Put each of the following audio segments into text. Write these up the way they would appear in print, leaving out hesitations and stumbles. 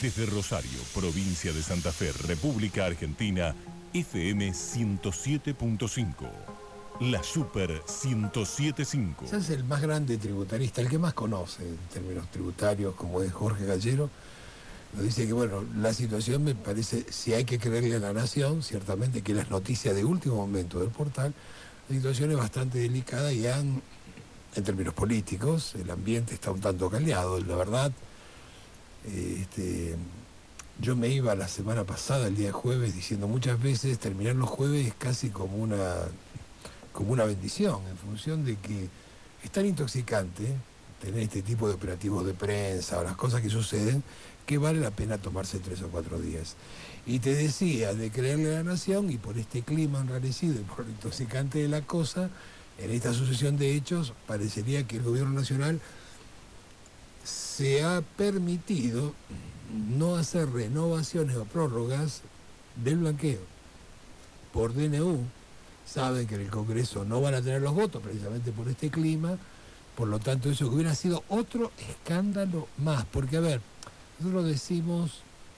Desde Rosario, provincia de Santa Fe, República Argentina, FM 107.5. La Super 107.5. Es el más grande tributarista, el que más conoce en términos tributarios, como es Jorge Gallero. Nos dice que, bueno, la situación me parece, si hay que creerle a la Nación, ciertamente que las noticias de último momento del portal, la situación es bastante delicada y en términos políticos, el ambiente está un tanto caldeado, la verdad. Yo me iba la semana pasada, el día jueves, diciendo muchas veces, terminar los jueves es casi como una bendición, en función de que es tan intoxicante tener este tipo de operativos de prensa o las cosas que suceden, que vale la pena tomarse 3 o 4 días. Y te decía de creerle a la Nación, y por este clima enrarecido y por lo intoxicante de la cosa, en esta sucesión de hechos, parecería que el gobierno nacional se ha permitido no hacer renovaciones o prórrogas del blanqueo por DNU. Saben que en el Congreso no van a tener los votos precisamente por este clima, por lo tanto eso que hubiera sido otro escándalo más, porque a ver, nosotros decimos,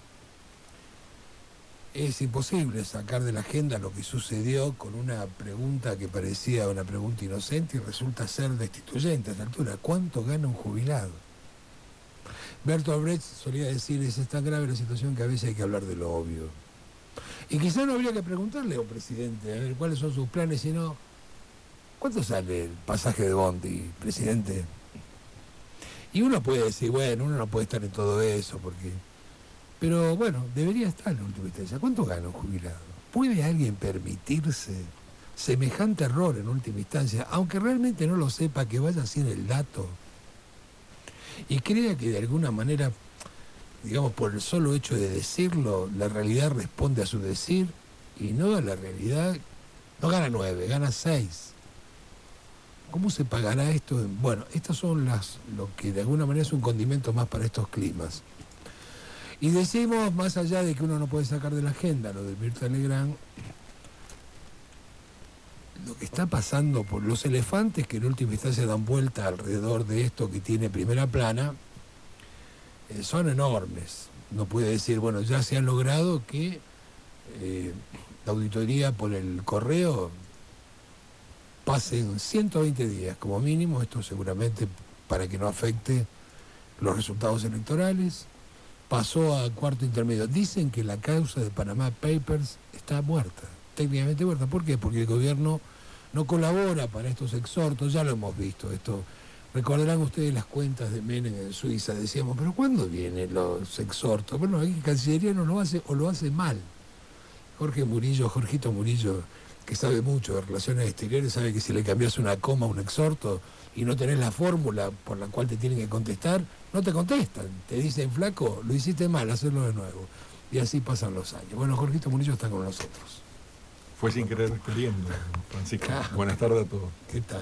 es imposible sacar de la agenda lo que sucedió con una pregunta que parecía una pregunta inocente y resulta ser destituyente a esta altura. ¿Cuánto gana un jubilado? Bertolt Brecht solía decir, es tan grave la situación que a veces hay que hablar de lo obvio. Y quizá no habría que preguntarle a un presidente, a ver cuáles son sus planes, sino, ¿cuánto sale el pasaje de Bondi, presidente? Y uno puede decir, bueno, uno no puede estar en todo eso, porque... Pero bueno, debería estar en última instancia. ¿Cuánto gana un jubilado? ¿Puede alguien permitirse semejante error en última instancia, aunque realmente no lo sepa, que vaya sin el dato? Y crea que de alguna manera, digamos, por el solo hecho de decirlo, la realidad responde a su decir, y no a la realidad. No gana 9, gana 6. ¿Cómo se pagará esto? Bueno, estas son lo que de alguna manera es un condimento más para estos climas. Y decimos, más allá de que uno no puede sacar de la agenda lo del Mirta Legrand, lo que está pasando por los elefantes que en última instancia dan vuelta alrededor de esto que tiene primera plana, son enormes. Uno puede decir, bueno, ya se ha logrado que la auditoría por el correo pasen 120 días como mínimo, esto seguramente para que no afecte los resultados electorales. Pasó a cuarto intermedio. Dicen que la causa de Panama Papers está muerta, técnicamente muerta. ¿Por qué? Porque el gobierno no colabora para estos exhortos, ya lo hemos visto esto. Recordarán ustedes las cuentas de Menem en Suiza, decíamos, pero ¿cuándo vienen los exhortos? Bueno, aquí Cancillería no lo hace o lo hace mal. Jorgito Murillo, que sabe mucho de relaciones exteriores, sabe que si le cambias una coma a un exhorto y no tenés la fórmula por la cual te tienen que contestar, no te contestan. Te dicen, flaco, lo hiciste mal, hacerlo de nuevo. Y así pasan los años. Bueno, Jorgito Murillo está con nosotros. Fue sin querer queriendo, Francisco. Buenas tardes a todos. ¿Qué tal?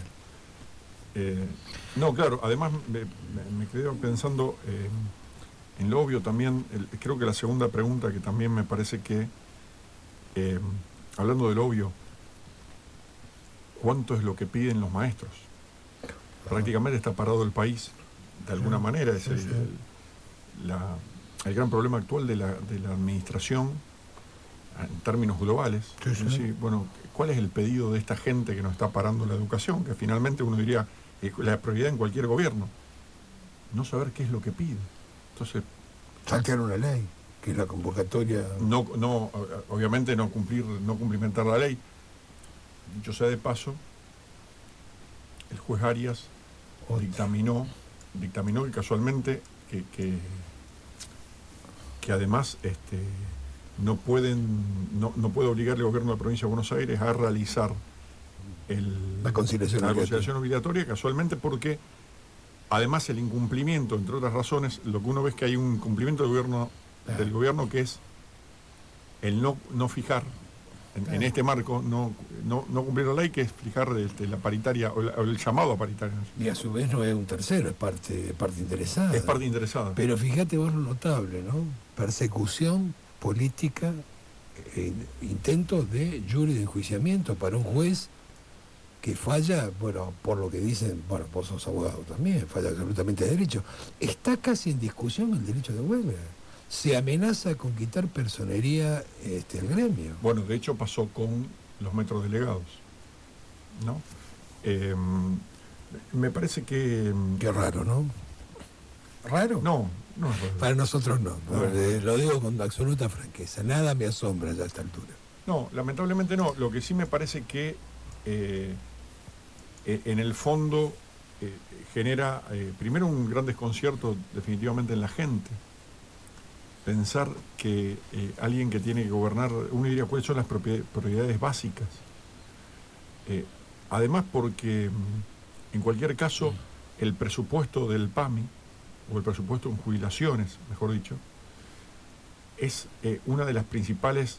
No, claro, además me quedé pensando en lo obvio también. Creo que la segunda pregunta, que también me parece que, hablando del obvio, ¿cuánto es lo que piden los maestros? Prácticamente está parado el país, de alguna manera. Es el gran problema actual de la administración en términos globales. Sí, bueno, ¿cuál es el pedido de esta gente que nos está parando la educación? Que finalmente uno diría, la prioridad en cualquier gobierno, no saber qué es lo que pide. Entonces, sacar una ley, que es la convocatoria. No, obviamente no cumplimentar la ley. Dicho sea de paso, el juez Arias dictaminó que casualmente que además no puede obligarle al gobierno de la provincia de Buenos Aires a realizar la conciliación obligatoria, casualmente porque además el incumplimiento, entre otras razones, lo que uno ve es que hay un cumplimiento del gobierno que es el no fijar en este marco, no cumplir la ley, que es fijar la paritaria o el llamado a paritaria. Y a su vez no es un tercero, es parte interesada. Es parte interesada. Pero fíjate vos lo notable, ¿no? Persecución política, intentos de jury de enjuiciamiento para un juez que falla, bueno, por lo que dicen, bueno, vos sos abogado también, falla absolutamente de derecho. Está casi en discusión el derecho de huelga. se amenaza con quitar personería al gremio. Bueno, de hecho pasó con los metrodelegados, ¿no? Me parece que... Qué raro, ¿no? ¿Raro? No es raro. Para nosotros no. Lo digo con absoluta franqueza. Nada me asombra ya a esta altura. No, lamentablemente no. Lo que sí me parece que en el fondo genera primero un gran desconcierto definitivamente en la gente. Pensar que alguien que tiene que gobernar, uno diría cuáles son las prioridades básicas. Además porque en cualquier caso el presupuesto del PAMI, o el presupuesto en jubilaciones, mejor dicho, es una de las principales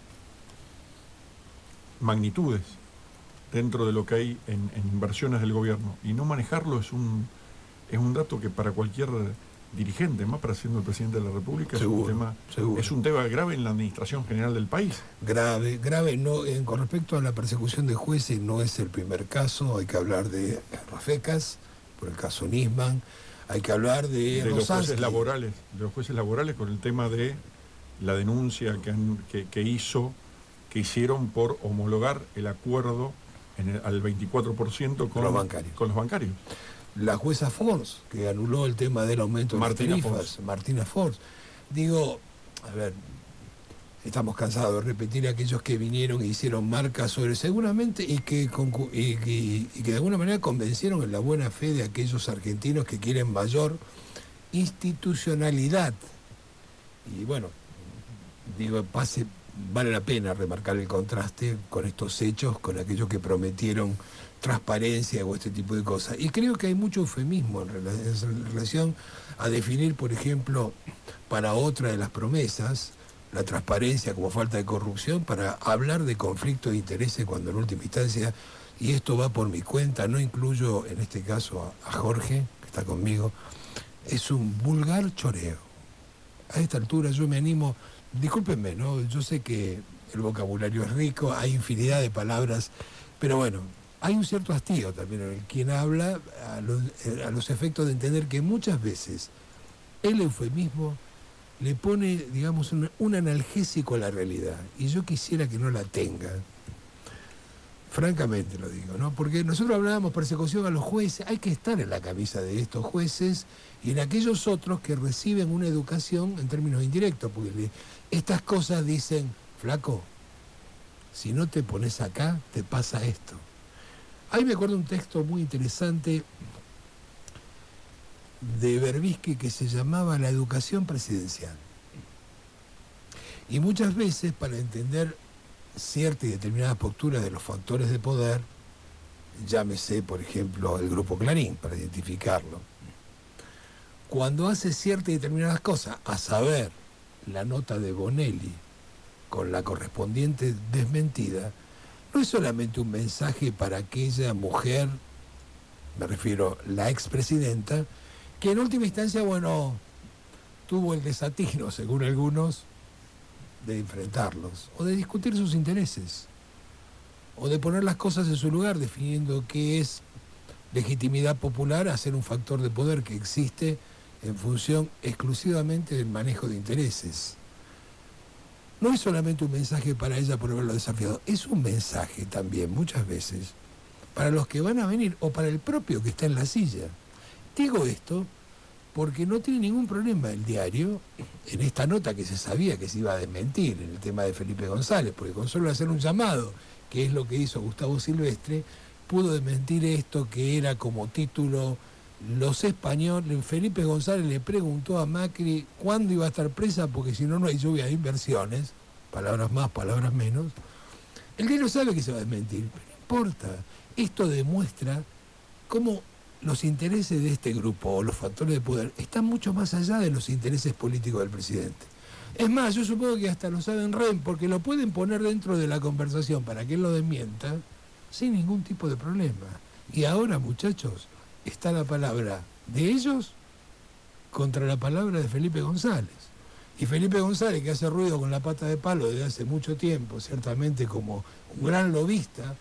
magnitudes dentro de lo que hay en inversiones del gobierno. Y no manejarlo es un dato que para cualquier dirigente, más para siendo el presidente de la República, seguro. Es un tema grave en la administración general del país. Grave. No, con respecto a la persecución de jueces, no es el primer caso. Hay que hablar de Rafecas, por el caso Nisman. Hay que hablar de los jueces laborales, con el tema de la denuncia que hicieron por homologar el acuerdo al 24% con los bancarios. La jueza Force, que anuló el tema del aumento de las tarifas, Martina Force. Digo, a ver, estamos cansados de repetir aquellos que vinieron e hicieron marcas sobre seguramente y que de alguna manera convencieron en la buena fe de aquellos argentinos que quieren mayor institucionalidad. Y bueno, digo, vale la pena remarcar el contraste con estos hechos, con aquellos que prometieron transparencia o este tipo de cosas. Y creo que hay mucho eufemismo en relación a definir, por ejemplo, para otra de las promesas, la transparencia como falta de corrupción, para hablar de conflicto de intereses cuando en última instancia, y esto va por mi cuenta, no incluyo en este caso a Jorge, que está conmigo, es un vulgar choreo. A esta altura yo me animo, discúlpenme, ¿no? Yo sé que el vocabulario es rico, hay infinidad de palabras, pero bueno, hay un cierto hastío también en quien habla a los efectos de entender que muchas veces el eufemismo le pone, digamos, un analgésico a la realidad. Y yo quisiera que no la tenga. Francamente lo digo, ¿no? Porque nosotros hablábamos persecución a los jueces. Hay que estar en la camisa de estos jueces y en aquellos otros que reciben una educación en términos indirectos. Porque estas cosas dicen, flaco, si no te pones acá, te pasa esto. Ahí me acuerdo un texto muy interesante de Berbisky que se llamaba La educación presidencial. Y muchas veces, para entender cierta y determinada postura de los factores de poder, llámese, por ejemplo, el Grupo Clarín, para identificarlo, cuando hace ciertas y determinadas cosas, a saber, la nota de Bonelli, con la correspondiente desmentida, no es solamente un mensaje para aquella mujer, me refiero a la expresidenta, que en última instancia, bueno, tuvo el desatino, según algunos, de enfrentarlos, o de discutir sus intereses, o de poner las cosas en su lugar, definiendo qué es legitimidad popular a ser un factor de poder que existe en función exclusivamente del manejo de intereses. No es solamente un mensaje para ella por haberlo desafiado, es un mensaje también, muchas veces, para los que van a venir, o para el propio que está en la silla. Digo esto porque no tiene ningún problema el diario, en esta nota que se sabía que se iba a desmentir, en el tema de Felipe González, porque con solo hacer un llamado, que es lo que hizo Gustavo Silvestre, pudo desmentir esto que era como título, los españoles. Felipe González le preguntó a Macri cuándo iba a estar presa, porque si no, no hay lluvia de inversiones, palabras más, palabras menos. El diario sabe que se va a desmentir, pero no importa. Esto demuestra cómo los intereses de este grupo o los factores de poder están mucho más allá de los intereses políticos del presidente. Es más, yo supongo que hasta lo saben Rem, porque lo pueden poner dentro de la conversación para que él lo desmienta sin ningún tipo de problema. Y ahora, muchachos, está la palabra de ellos contra la palabra de Felipe González. Y Felipe González, que hace ruido con la pata de palo desde hace mucho tiempo, ciertamente como un gran lobista,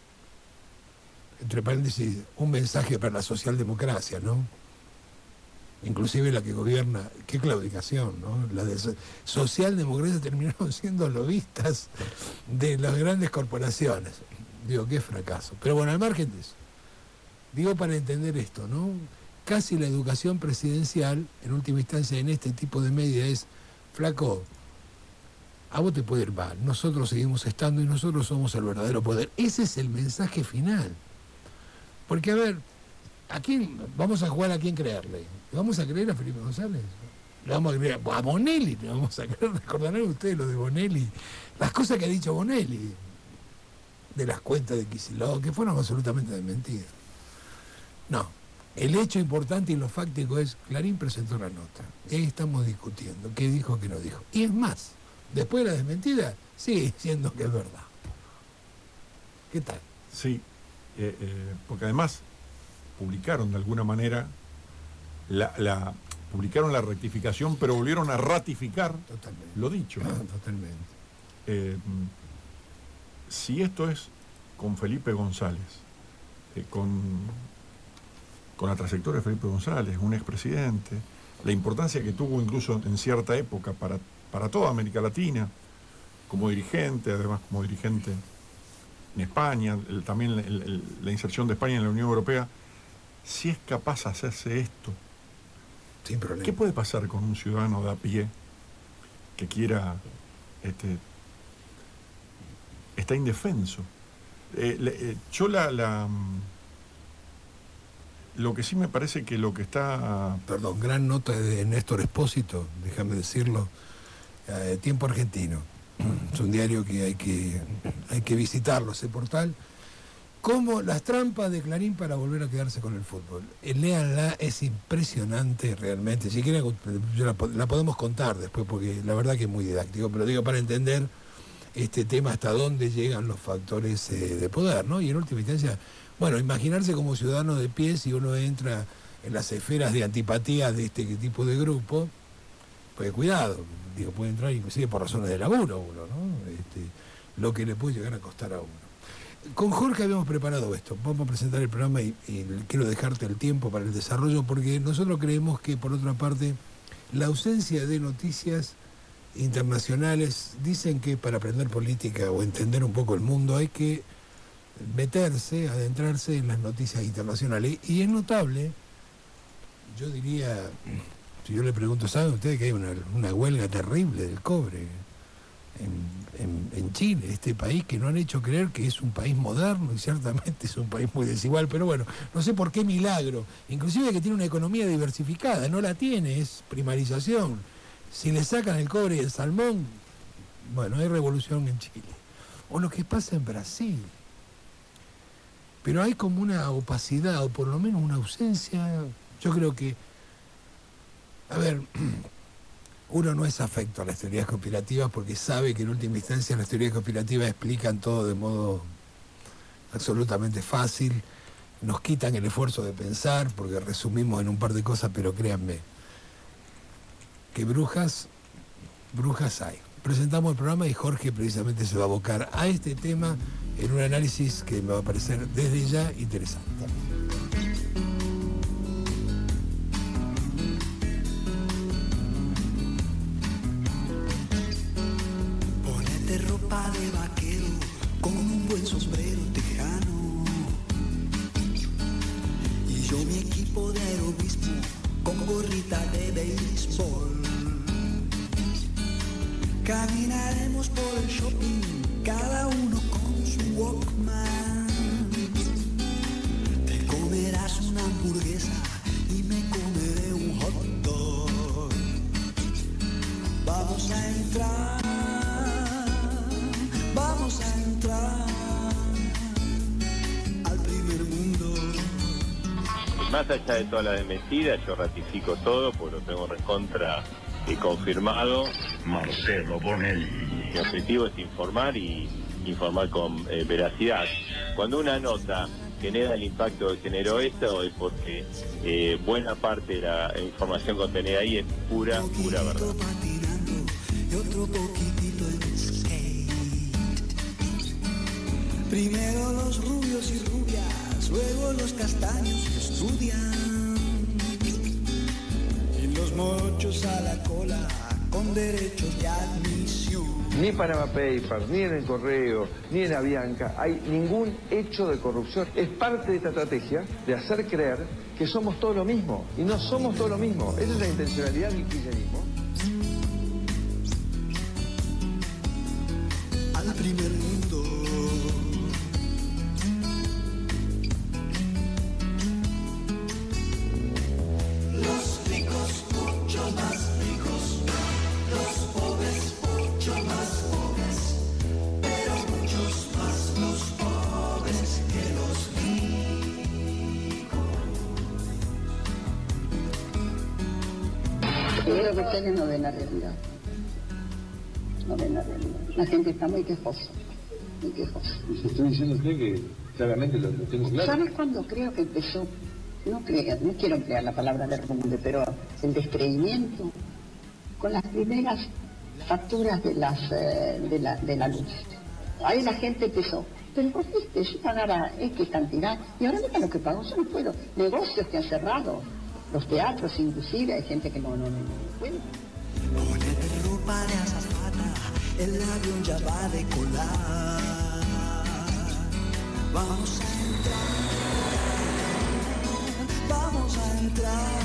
entre paréntesis, un mensaje para la socialdemocracia, ¿no? inclusive la que gobierna, qué claudicación, ¿no? La de socialdemocracia terminaron siendo lobistas de las grandes corporaciones. Digo, qué fracaso. Pero bueno, al margen de eso, digo para entender esto, ¿no? Casi la educación presidencial, en última instancia, en este tipo de medidas es, flaco, a vos te puede ir mal, nosotros seguimos estando y nosotros somos el verdadero poder. Ese es el mensaje final. Porque, a ver, ¿a quién vamos a jugar, a quién creerle? ¿Le vamos a creer a Felipe González? ¿Le vamos a creer a Bonelli? ¿Le vamos a creer? ¿Recordarán ustedes lo de Bonelli? Las cosas que ha dicho Bonelli, de las cuentas de Kicillof, que fueron absolutamente desmentidas. No. El hecho importante y lo fáctico es, Clarín presentó la nota. Y ahí estamos discutiendo qué dijo, qué no dijo. Y es más, después de la desmentida, sigue diciendo que es verdad. ¿Qué tal? Sí, porque además publicaron de alguna manera, publicaron la rectificación, pero volvieron a ratificar lo dicho. Totalmente. Si esto es con Felipe González, con la trayectoria de Felipe González, un expresidente, la importancia que tuvo incluso en cierta época para toda América Latina, como dirigente, además como dirigente en España, también la inserción de España en la Unión Europea, si es capaz de hacerse esto, sin problema. ¿Qué puede pasar con un ciudadano de a pie que quiera, está indefenso? Lo que sí me parece que lo que está... Perdón, gran nota de Néstor Espósito, déjame decirlo, Tiempo Argentino. Es un diario que hay que visitarlo, ese portal. Como las trampas de Clarín para volver a quedarse con el fútbol. Léanla, es impresionante realmente. Si quieren, la podemos contar después, porque la verdad que es muy didáctico, pero digo, para entender este tema hasta dónde llegan los factores de poder, ¿no? Y en última instancia, bueno, imaginarse como ciudadano de pie, si uno entra en las esferas de antipatía de este tipo de grupo, pues cuidado, digo, puede entrar inclusive por razones de laburo uno, ¿no? Lo que le puede llegar a costar a uno. Con Jorge habíamos preparado esto, vamos a presentar el programa y quiero dejarte el tiempo para el desarrollo, porque nosotros creemos que, por otra parte, la ausencia de noticias internacionales, dicen que para aprender política o entender un poco el mundo hay que meterse, adentrarse en las noticias internacionales. Y es notable, yo diría, si yo le pregunto, ¿saben ustedes que hay una huelga terrible del cobre en Chile, este país que no han hecho creer que es un país moderno, y ciertamente es un país muy desigual, pero bueno, no sé por qué milagro, inclusive que tiene una economía diversificada, no la tiene, es primarización. Si le sacan el cobre y el salmón, bueno, hay revolución en Chile. O lo que pasa en Brasil. Pero hay como una opacidad, o por lo menos una ausencia. Yo creo que, a ver, uno no es afecto a las teorías conspirativas porque sabe que en última instancia las teorías conspirativas explican todo de modo absolutamente fácil, nos quitan el esfuerzo de pensar porque resumimos en un par de cosas, pero créanme, que brujas hay. Presentamos el programa y Jorge precisamente se va a abocar a este tema en un análisis que me va a parecer desde ya interesante. Ponete ropa de vaquero con un buen sombrero tejano y yo mi equipo de aerobismo con gorrita de béisbol. Caminaremos por el shopping, cada uno con su Walkman. Te comerás una hamburguesa y me comeré un hot dog. Vamos a entrar al primer mundo. Más allá de toda la desmentida, yo ratifico todo, porque lo tengo recontra confirmado. Marcelo Bonelli. Mi objetivo es informar y informar con veracidad. Cuando una nota genera el impacto que generó esto es porque buena parte de la información contenida ahí es pura verdad. Y otro poquitito en skate. Primero los rubios y rubias, luego los castaños que estudian. los mochos a la cola con derechos de admisión. Ni Panama Papers, ni en el Correo, ni en Avianca hay ningún hecho de corrupción. Es parte de esta estrategia de hacer creer que somos todo lo mismo. Y no somos todo lo mismo. Esa es la intencionalidad del kirchnerismo. Al primer mundo. Los ricos mucho más ricos, los pobres mucho más pobres, pero muchos más los pobres que los ricos. Yo creo que ustedes no ven la realidad. No ven la realidad. La gente está muy quejosa. Muy quejosa. Estoy diciendo usted que claramente lo tengo claro. ¿Sabes cuándo creo que empezó? No quiero emplear la palabra derrumbe, pero el descreimiento con las primeras facturas de la luz. Ahí la gente empezó. Pero vos viste, yo pagaba X cantidad y ahora mira lo que pago, yo no puedo. Negocios que han cerrado, los teatros inclusive, hay gente que no puede. Ponete ropa de azafata, el avión ya va a decolar. Vamos a entrar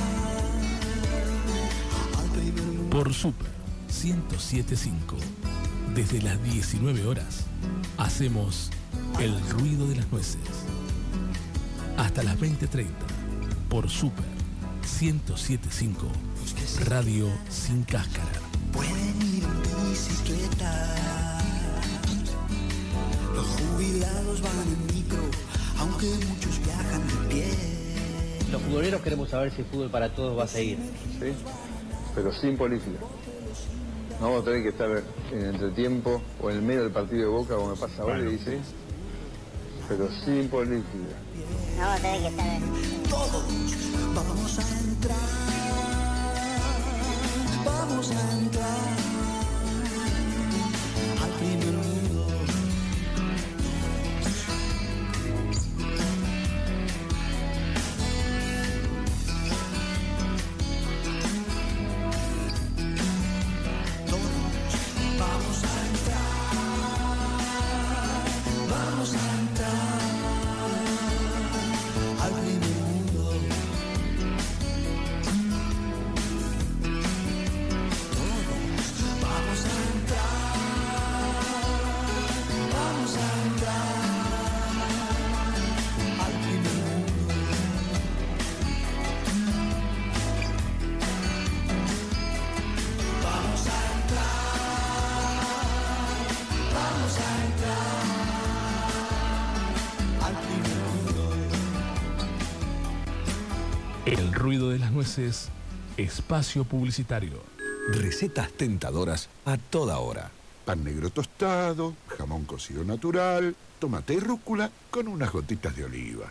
al primer mundo. Por Super 107.5, desde las 19 horas, hacemos el ruido de las nueces. Hasta las 20:30, por Super 107.5, radio sin cáscara. Pueden ir en bicicleta, los jubilados van en micro, aunque muchos viajan de pie. Los futboleros queremos saber si el fútbol para todos va a seguir. Sí, pero sin política. No vamos a tener que estar en el entretiempo o en el medio del partido de Boca, como me pasa ahora, y dice, pero sin política. No vamos a tener que estar Todos vamos a entrar, vamos a entrar al primer mundo. El ruido de las nueces, espacio publicitario. Recetas tentadoras a toda hora. Pan negro tostado, jamón cocido natural, tomate y rúcula con unas gotitas de oliva.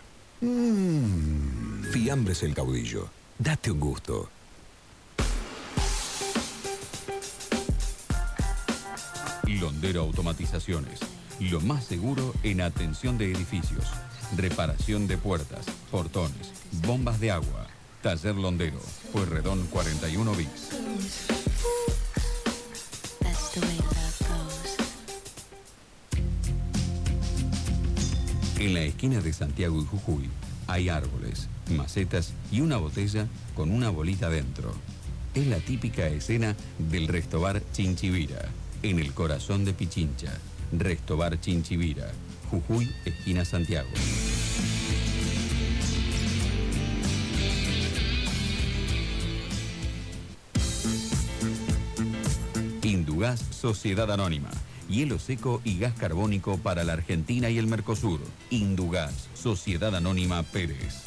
Fiambres El Caudillo. Date un gusto. Londero Automatizaciones. Lo más seguro en atención de edificios. Reparación de puertas, portones, bombas de agua. Taller Londero, Pueyrredón 41 bis. En la esquina de Santiago y Jujuy hay árboles, macetas y una botella con una bolita dentro. Es la típica escena del Restobar Chinchivira, en el corazón de Pichincha. Restobar Chinchivira, Jujuy, esquina Santiago. Indugás Sociedad Anónima. Hielo seco y gas carbónico para la Argentina y el Mercosur. Indugás Sociedad Anónima Pérez.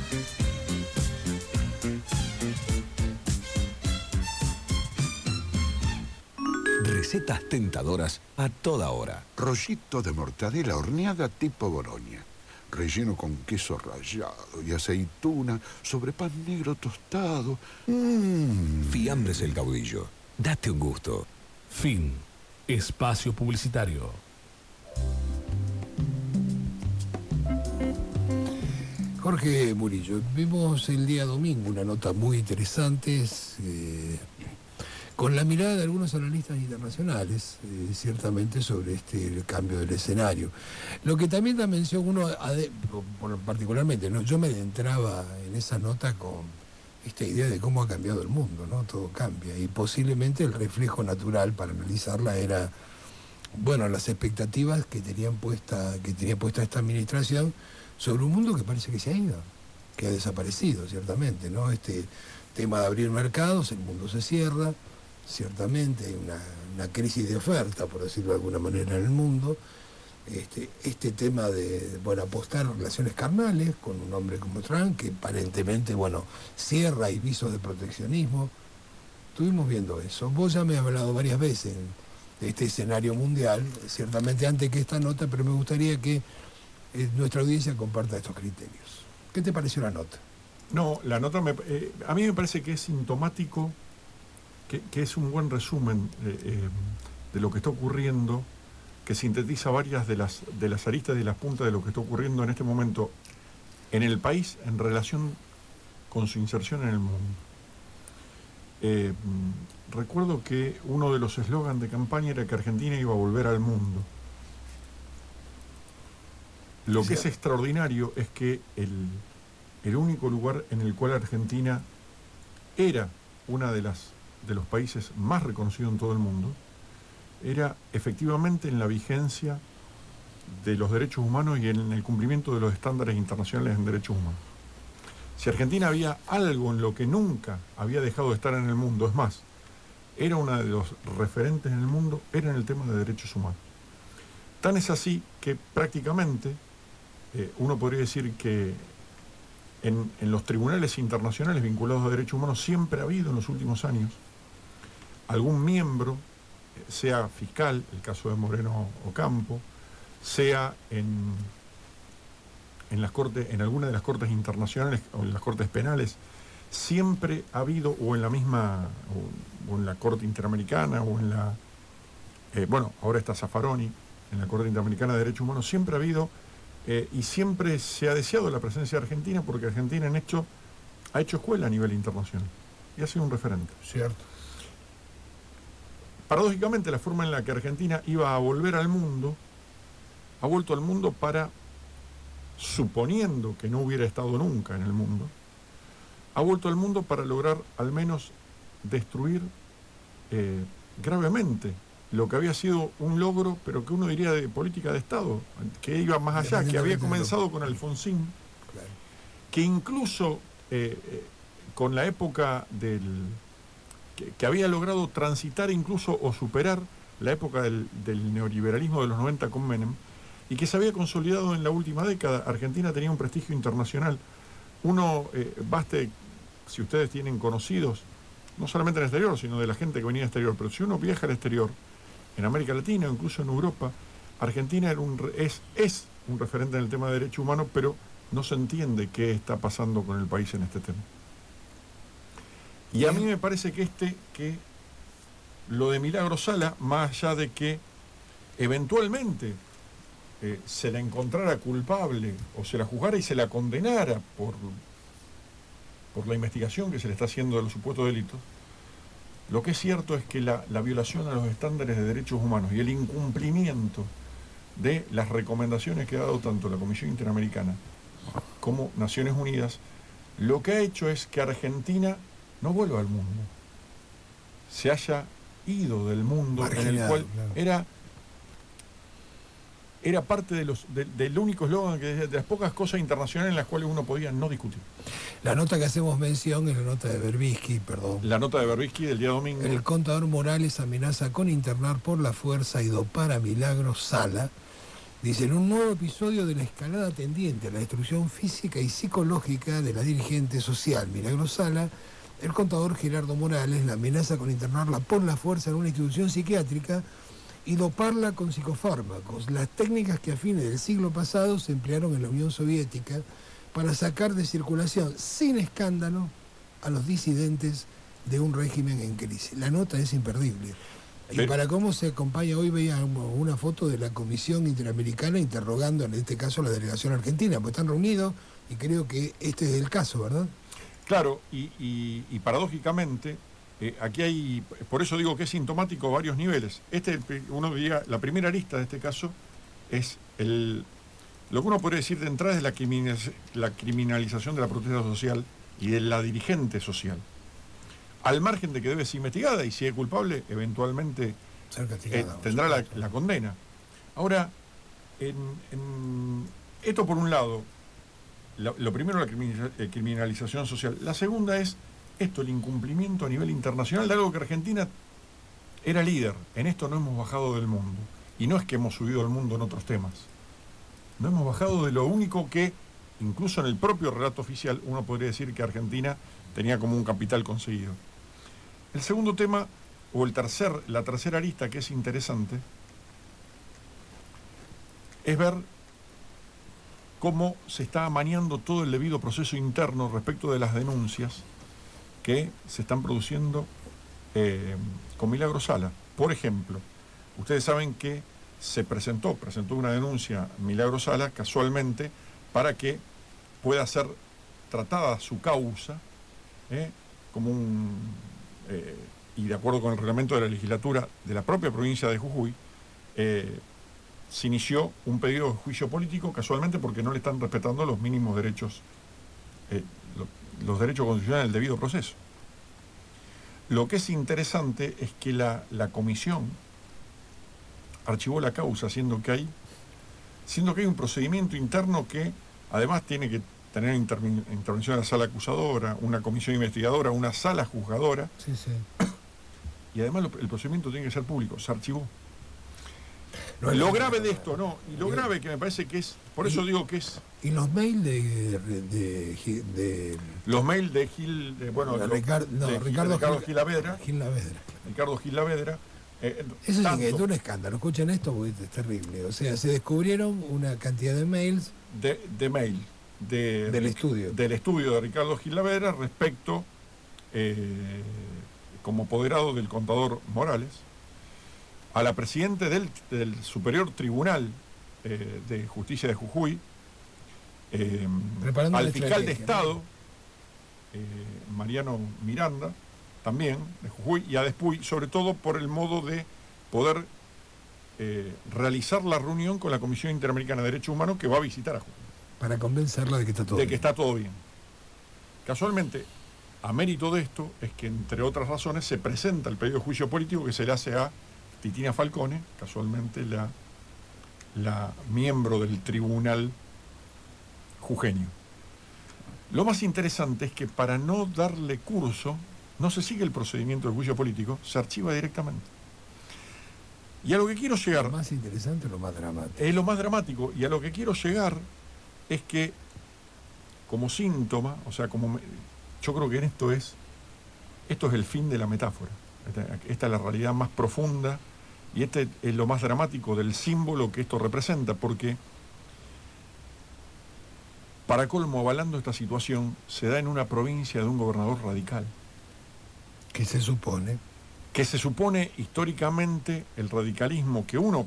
Recetas tentadoras a toda hora. Rollito de mortadela horneada tipo Bolonia. Relleno con queso rallado y aceituna sobre pan negro tostado. Fiambres El Caudillo. Date un gusto. Fin. Espacio publicitario. Jorge Murillo, vimos el día domingo una nota muy interesante con la mirada de algunos analistas internacionales, ciertamente sobre el cambio del escenario. Lo que también da mención particularmente, ¿no? Yo me adentraba en esa nota con esta idea de cómo ha cambiado el mundo, ¿no? Todo cambia, y posiblemente el reflejo natural para analizarla era, bueno, las expectativas que tenía puesta esta administración sobre un mundo que parece que se ha ido, que ha desaparecido, ciertamente, ¿no? Este tema de abrir mercados, el mundo se cierra, ciertamente hay una crisis de oferta, por decirlo de alguna manera, en el mundo. Este tema de, bueno, apostar relaciones carnales con un hombre como Trump, que aparentemente, bueno, cierra, hay visos de proteccionismo. Estuvimos viendo eso. Vos ya me has hablado varias veces de este escenario mundial, ciertamente antes que esta nota, pero me gustaría que nuestra audiencia comparta estos criterios. ¿Qué te pareció la nota? No, la nota a mí me parece que es sintomático, que es un buen resumen de lo que está ocurriendo, que sintetiza varias de las aristas y las puntas de lo que está ocurriendo en este momento en el país en relación con su inserción en el mundo. Recuerdo que uno de los eslogans de campaña era que Argentina iba a volver al mundo. Lo que es extraordinario es que el único lugar en el cual Argentina era una de los países más reconocidos en todo el mundo, era efectivamente en la vigencia de los derechos humanos y en el cumplimiento de los estándares internacionales en derechos humanos. Si Argentina había algo en lo que nunca había dejado de estar en el mundo, es más, era uno de los referentes en el mundo, era en el tema de derechos humanos. Tan es así que prácticamente uno podría decir que en los tribunales internacionales vinculados a derechos humanos siempre ha habido en los últimos años algún miembro, sea fiscal, el caso de Moreno Ocampo, sea en las cortes, en alguna de las cortes internacionales o en las cortes penales, siempre ha habido, o en la misma, o en la Corte Interamericana, o en la, bueno, ahora está Zaffaroni, en la Corte Interamericana de Derechos Humanos, siempre ha habido, y siempre se ha deseado la presencia de Argentina, porque Argentina ha hecho escuela a nivel internacional, y ha sido un referente. Cierto. Paradójicamente, la forma en la que Argentina iba a volver al mundo, ha vuelto al mundo para, suponiendo que no hubiera estado nunca en el mundo, ha vuelto al mundo para lograr al menos destruir gravemente lo que había sido un logro, pero que uno diría de política de Estado, que iba más allá, que había comenzado con Alfonsín, que incluso con la época que había logrado transitar incluso o superar la época del neoliberalismo de los 90 con Menem, y que se había consolidado en la última década. Argentina tenía un prestigio internacional. Baste, si ustedes tienen conocidos, no solamente en el exterior, sino de la gente que venía del exterior, pero si uno viaja al exterior, en América Latina o incluso en Europa, Argentina es un referente en el tema de derechos humanos, pero no se entiende qué está pasando con el país en este tema. Y a mí me parece que lo de Milagro Sala, más allá de que eventualmente se la encontrara culpable o se la juzgara y se la condenara por la investigación que se le está haciendo de los supuestos delitos, lo que es cierto es que la violación a los estándares de derechos humanos y el incumplimiento de las recomendaciones que ha dado tanto la Comisión Interamericana como Naciones Unidas, lo que ha hecho es que Argentina no vuelva al mundo, se haya ido del mundo en el cual era parte del único eslogan, de las pocas cosas internacionales en las cuales uno podía no discutir. La nota que hacemos mención es la nota de Berbisky, La nota de Berbisky del día domingo. El contador Morales amenaza con internar por la fuerza y dopar a Milagro Sala. Dice, en un nuevo episodio de la escalada tendiente a la destrucción física y psicológica de la dirigente social Milagro Sala, el contador Gerardo Morales la amenaza con internarla por la fuerza en una institución psiquiátrica y doparla con psicofármacos, las técnicas que a fines del siglo pasado se emplearon en la Unión Soviética para sacar de circulación sin escándalo a los disidentes de un régimen en crisis. La nota es imperdible. Y para cómo se acompaña, hoy veía una foto de la Comisión Interamericana interrogando, en este caso, a la delegación argentina, pues están reunidos y creo que este es el caso, ¿verdad? Claro, y paradójicamente, aquí hay, por eso digo que es sintomático a varios niveles. Uno diría, la primera arista de este caso es lo que uno podría decir de entrada es la criminalización de la protesta social y de la dirigente social. Al margen de que debe ser investigada y si es culpable, eventualmente tendrá la condena. Ahora, esto por un lado, lo primero, la criminalización social. La segunda es el incumplimiento a nivel internacional de algo que Argentina era líder. En esto no hemos bajado del mundo. Y no es que hemos subido al mundo en otros temas. No hemos bajado de lo único que, incluso en el propio relato oficial, uno podría decir que Argentina tenía como un capital conseguido. El segundo tema, o la tercera arista que es interesante, es ver cómo se está amañando todo el debido proceso interno respecto de las denuncias que se están produciendo con Milagro Sala. Por ejemplo, ustedes saben que se presentó una denuncia Milagro Sala casualmente para que pueda ser tratada su causa como y de acuerdo con el reglamento de la legislatura de la propia provincia de Jujuy, se inició un pedido de juicio político casualmente porque no le están respetando los mínimos derechos, los derechos constitucionales del debido proceso. Lo que es interesante es que la comisión archivó la causa, siendo que hay un procedimiento interno que además tiene que tener intervención de la sala acusadora, una comisión investigadora, una sala juzgadora. Sí, sí. Y además el procedimiento tiene que ser público, se archivó. No, lo grave de esto, ¿no? Y lo grave que me parece que es, por eso digo que es... ¿Y los mails los mails de Gil, Ricardo Gilavedra. Ricardo Gilavedra. Eso sí que es un escándalo. Escuchen esto porque es terrible. O sea, se descubrieron una cantidad de mails. Del estudio de Ricardo Gilavedra respecto, como apoderado del contador Morales, a la presidenta del Superior Tribunal de Justicia de Jujuy, al fiscal de Estado, Mariano Miranda, también de Jujuy, y a Despuy, sobre todo por el modo de poder realizar la reunión con la Comisión Interamericana de Derechos Humanos que va a visitar a Jujuy. Para convencerla de que está todo bien. De que está todo bien. Casualmente, a mérito de esto, es que entre otras razones se presenta el pedido de juicio político que se le hace a Titina Falcone, casualmente la miembro del tribunal jujeño. Lo más interesante es que para no darle curso, no se sigue el procedimiento de juicio político, se archiva directamente. Y a lo que quiero llegar... Lo más interesante o lo más dramático. Es lo más dramático, y a lo que quiero llegar es que, como síntoma, o sea, yo creo que en esto es el fin de la metáfora. Esta es la realidad más profunda y este es lo más dramático del símbolo que esto representa, porque para colmo, avalando esta situación, se da en una provincia de un gobernador radical. ¿Qué se supone? Que se supone históricamente el radicalismo que uno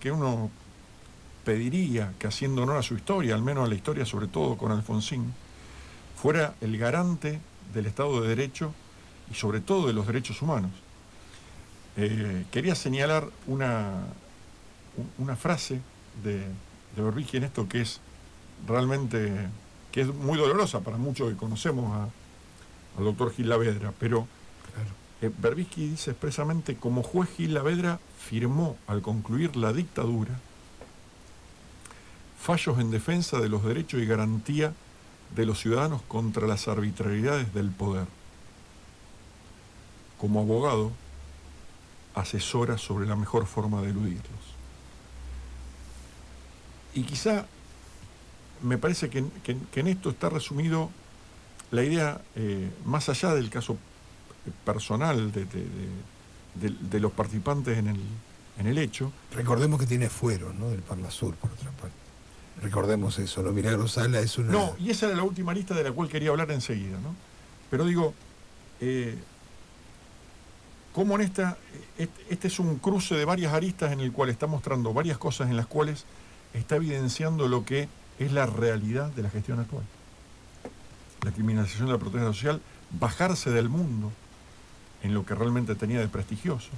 pediría que, haciendo honor a su historia, al menos a la historia sobre todo con Alfonsín, fuera el garante del Estado de Derecho y sobre todo de los derechos humanos. Quería señalar una frase de Berbisky en esto que es realmente, que es muy dolorosa para muchos que conocemos al doctor Gilavedra, pero Berbisky dice expresamente: como juez Gilavedra firmó al concluir la dictadura fallos en defensa de los derechos y garantía de los ciudadanos contra las arbitrariedades del poder. Como abogado, asesora sobre la mejor forma de eludirlos. Y quizá me parece que en esto está resumido la idea, más allá del caso personal de los participantes en el hecho. Recordemos que tiene fuero, ¿no?, del Parlasur, por otra parte. Recordemos eso, ¿no? Milagro Sala es una... No, y esa era la última lista de la cual quería hablar enseguida, ¿no? Pero digo, cómo en este es un cruce de varias aristas en el cual está mostrando varias cosas en las cuales está evidenciando lo que es la realidad de la gestión actual. La criminalización de la protesta social, bajarse del mundo en lo que realmente tenía de prestigioso,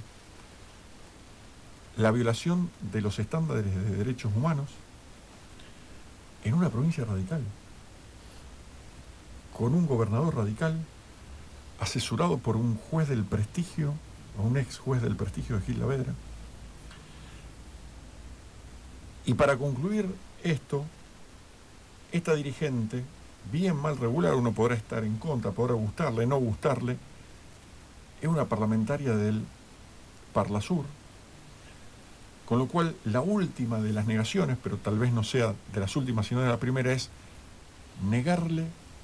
la violación de los estándares de derechos humanos en una provincia radical, con un gobernador radical asesorado por un juez del prestigio, o un ex juez del prestigio de Gil Lavedra. Y para concluir esto, esta dirigente, bien mal regular, uno podrá estar en contra, podrá gustarle, no gustarle, es una parlamentaria del Parlasur, con lo cual la última de las negaciones, pero tal vez no sea de las últimas sino de la primera, es negarle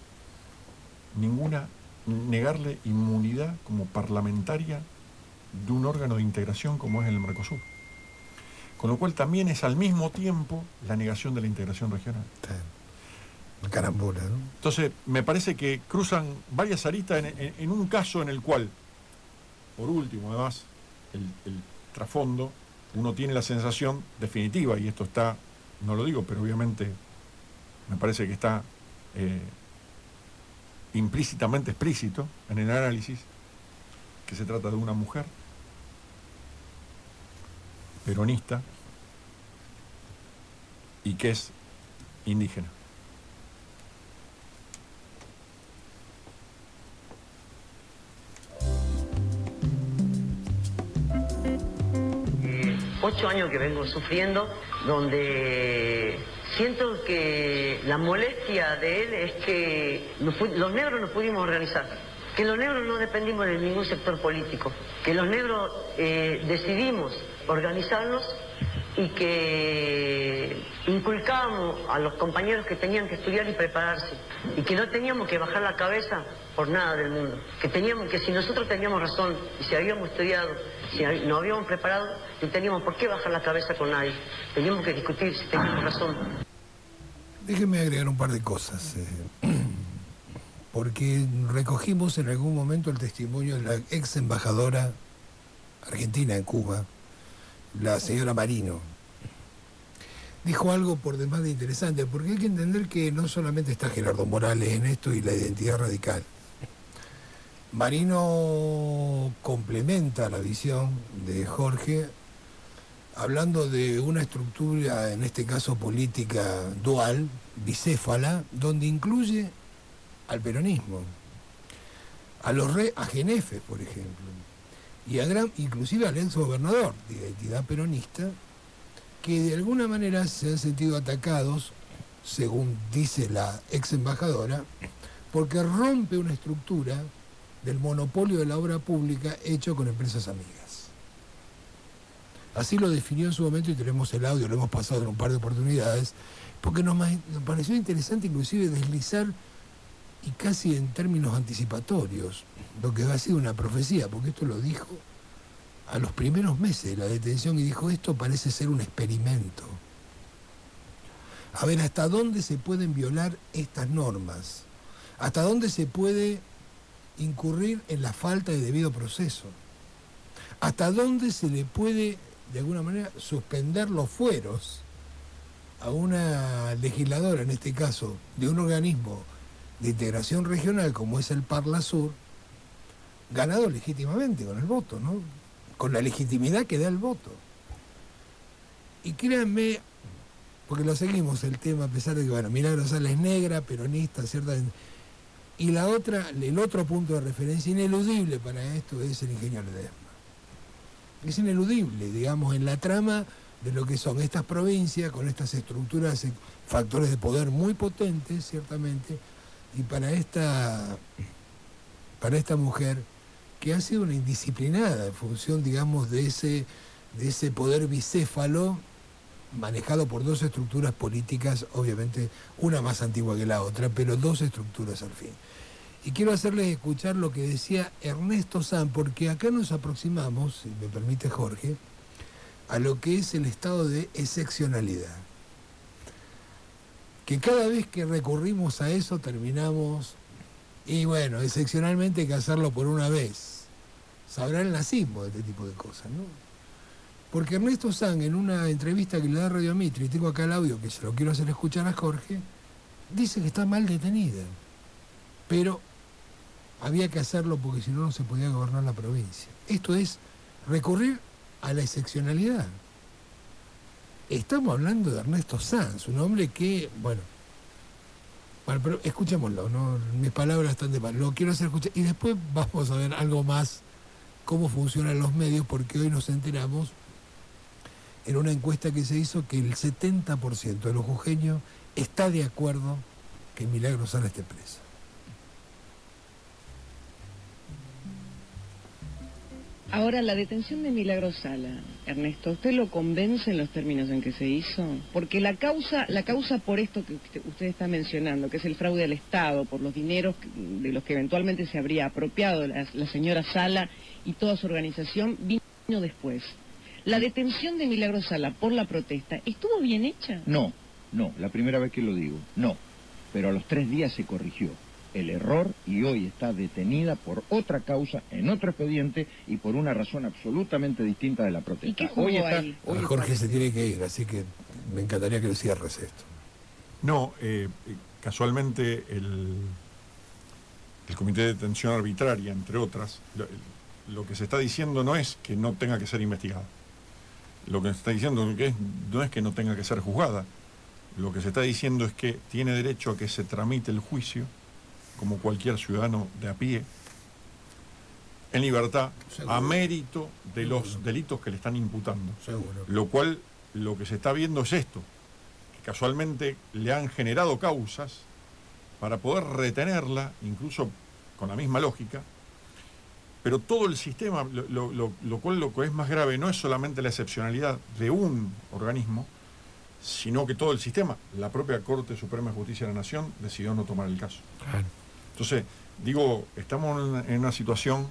inmunidad como parlamentaria de un órgano de integración como es el Mercosur. Con lo cual también es al mismo tiempo la negación de la integración regional. Carambola, ¿no? Entonces, me parece que cruzan varias aristas en un caso en el cual, por último, además, el trasfondo, uno tiene la sensación definitiva, y esto está, no lo digo, pero obviamente me parece que está implícitamente explícito en el análisis, que se trata de una mujer peronista y que es indígena. Ocho años que vengo sufriendo, donde siento que la molestia de él es que los negros nos pudimos organizar, que los negros no dependimos de ningún sector político, que los negros decidimos organizarnos y que inculcábamos a los compañeros que tenían que estudiar y prepararse, y que no teníamos que bajar la cabeza por nada del mundo, que si nosotros teníamos razón y si habíamos estudiado, si nos habíamos preparado, no teníamos por qué bajar la cabeza con nadie, teníamos que discutir si teníamos razón. Déjenme agregar un par de cosas, porque recogimos en algún momento el testimonio de la ex embajadora argentina en Cuba, la señora Marino. Dijo algo por demás de interesante, porque hay que entender que no solamente está Gerardo Morales en esto y la identidad radical. Marino complementa la visión de Jorge hablando de una estructura, en este caso política dual, bicéfala, donde incluye al peronismo, a Genefes, por ejemplo, y inclusive al ex gobernador de identidad peronista, que de alguna manera se han sentido atacados, según dice la ex embajadora, porque rompe una estructura del monopolio de la obra pública hecho con empresas amigas. Así lo definió en su momento, y tenemos el audio, lo hemos pasado en un par de oportunidades, porque nos pareció interesante inclusive deslizar, y casi en términos anticipatorios, lo que ha sido una profecía, porque esto lo dijo a los primeros meses de la detención, y dijo: esto parece ser un experimento. A ver, ¿hasta dónde se pueden violar estas normas? ¿Hasta dónde se puede incurrir en la falta de debido proceso? ¿Hasta dónde se le puede, de alguna manera, suspender los fueros a una legisladora, en este caso, de un organismo de integración regional como es el Parlasur, ganado legítimamente con el voto, ¿no? Con la legitimidad que da el voto? Y créanme, porque lo seguimos el tema, a pesar de que, bueno, Milagro Sala es negra, peronista, ciertamente. Y el otro punto de referencia ineludible para esto es el ingeniero Ledesma. Es ineludible, digamos, en la trama de lo que son estas provincias, con estas estructuras, factores de poder muy potentes, ciertamente, y para esta mujer, que ha sido una indisciplinada en función, digamos, de ese poder bicéfalo, manejado por dos estructuras políticas, obviamente una más antigua que la otra, pero dos estructuras al fin. Y quiero hacerles escuchar lo que decía Ernesto Sanz, porque acá nos aproximamos, si me permite Jorge, a lo que es el estado de excepcionalidad. Que cada vez que recurrimos a eso terminamos, y bueno, excepcionalmente hay que hacerlo por una vez. sabrá el nazismo de este tipo de cosas, ¿no? Porque Ernesto Sanz, en una entrevista que le da Radio Mitre, y tengo acá el audio que se lo quiero hacer escuchar a Jorge, dice que está mal detenida, pero había que hacerlo porque si no, no se podía gobernar la provincia. Esto es recurrir a la excepcionalidad. Estamos hablando de Ernesto Sanz, un hombre que, bueno, pero escuchémoslo, ¿no? Mis palabras están de mal, lo quiero hacer escuchar, y después vamos a ver algo más, cómo funcionan los medios, porque hoy nos enteramos, en una encuesta que se hizo, que el 70% de los jujeños está de acuerdo que Milagro Sala esté presa. Ahora, la detención de Milagro Sala, Ernesto, ¿usted lo convence en los términos en que se hizo? Porque la causa por esto que usted está mencionando, que es el fraude al Estado, por los dineros de los que eventualmente se habría apropiado la señora Sala y toda su organización, vino después. ¿La detención de Milagro Sala por la protesta estuvo bien hecha? No, la primera vez que lo digo, no. Pero a los 3 días se corrigió el error y hoy está detenida por otra causa, en otro expediente y por una razón absolutamente distinta de la protesta. ¿Y qué jugó ahí? Jorge se tiene que ir, así que me encantaría que le cierres esto. No, casualmente el Comité de Detención Arbitraria, entre otras, lo que se está diciendo no es que no tenga que ser investigada. Lo que se está diciendo no es que no tenga que ser juzgada. Lo que se está diciendo es que tiene derecho a que se tramite el juicio, como cualquier ciudadano de a pie, en libertad, a mérito de los delitos que le están imputando. Seguro. Lo cual, lo que se está viendo es esto, que casualmente le han generado causas para poder retenerla, incluso con la misma lógica, pero todo el sistema, lo cual lo que es más grave no es solamente la excepcionalidad de un organismo, sino que todo el sistema, la propia Corte Suprema de Justicia de la Nación decidió no tomar el caso. Claro. Entonces, digo, estamos en una situación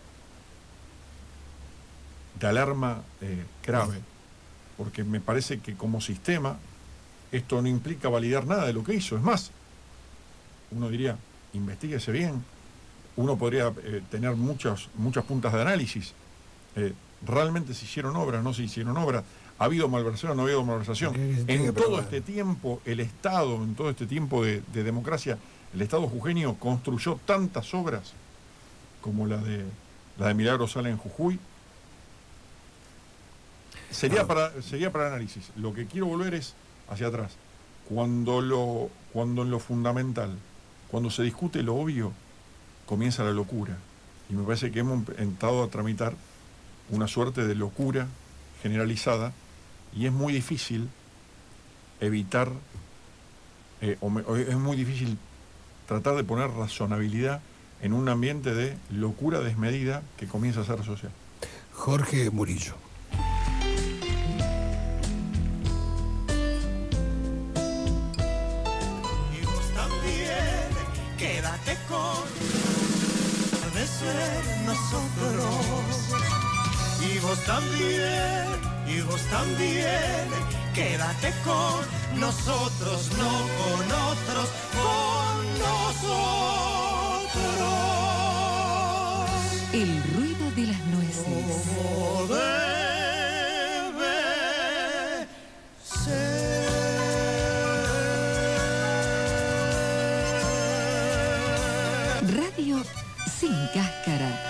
de alarma grave, porque me parece que como sistema esto no implica validar nada de lo que hizo. Es más, uno diría, investíguese bien, uno podría tener muchas puntas de análisis. ¿Realmente se hicieron obras? ¿No se hicieron obras? ¿Ha habido malversación o no ha habido malversación? En todo este tiempo, el Estado, en todo este tiempo de democracia, el Estado jujeño construyó tantas obras como la de Milagro Sala en Jujuy. Sería para análisis. Lo que quiero volver es hacia atrás. Cuando en lo fundamental, cuando se discute lo obvio, comienza la locura. Y me parece que hemos entrado a tramitar una suerte de locura generalizada, y es muy difícil evitar, es muy difícil tratar de poner razonabilidad en un ambiente de locura desmedida que comienza a ser social. Jorge Murillo. Y vos también, quédate con de ser nosotros. Y vos también, quédate con nosotros, no con otros, con nosotros. El ruido de las nueces. Como debe ser. Radio sin cáscara.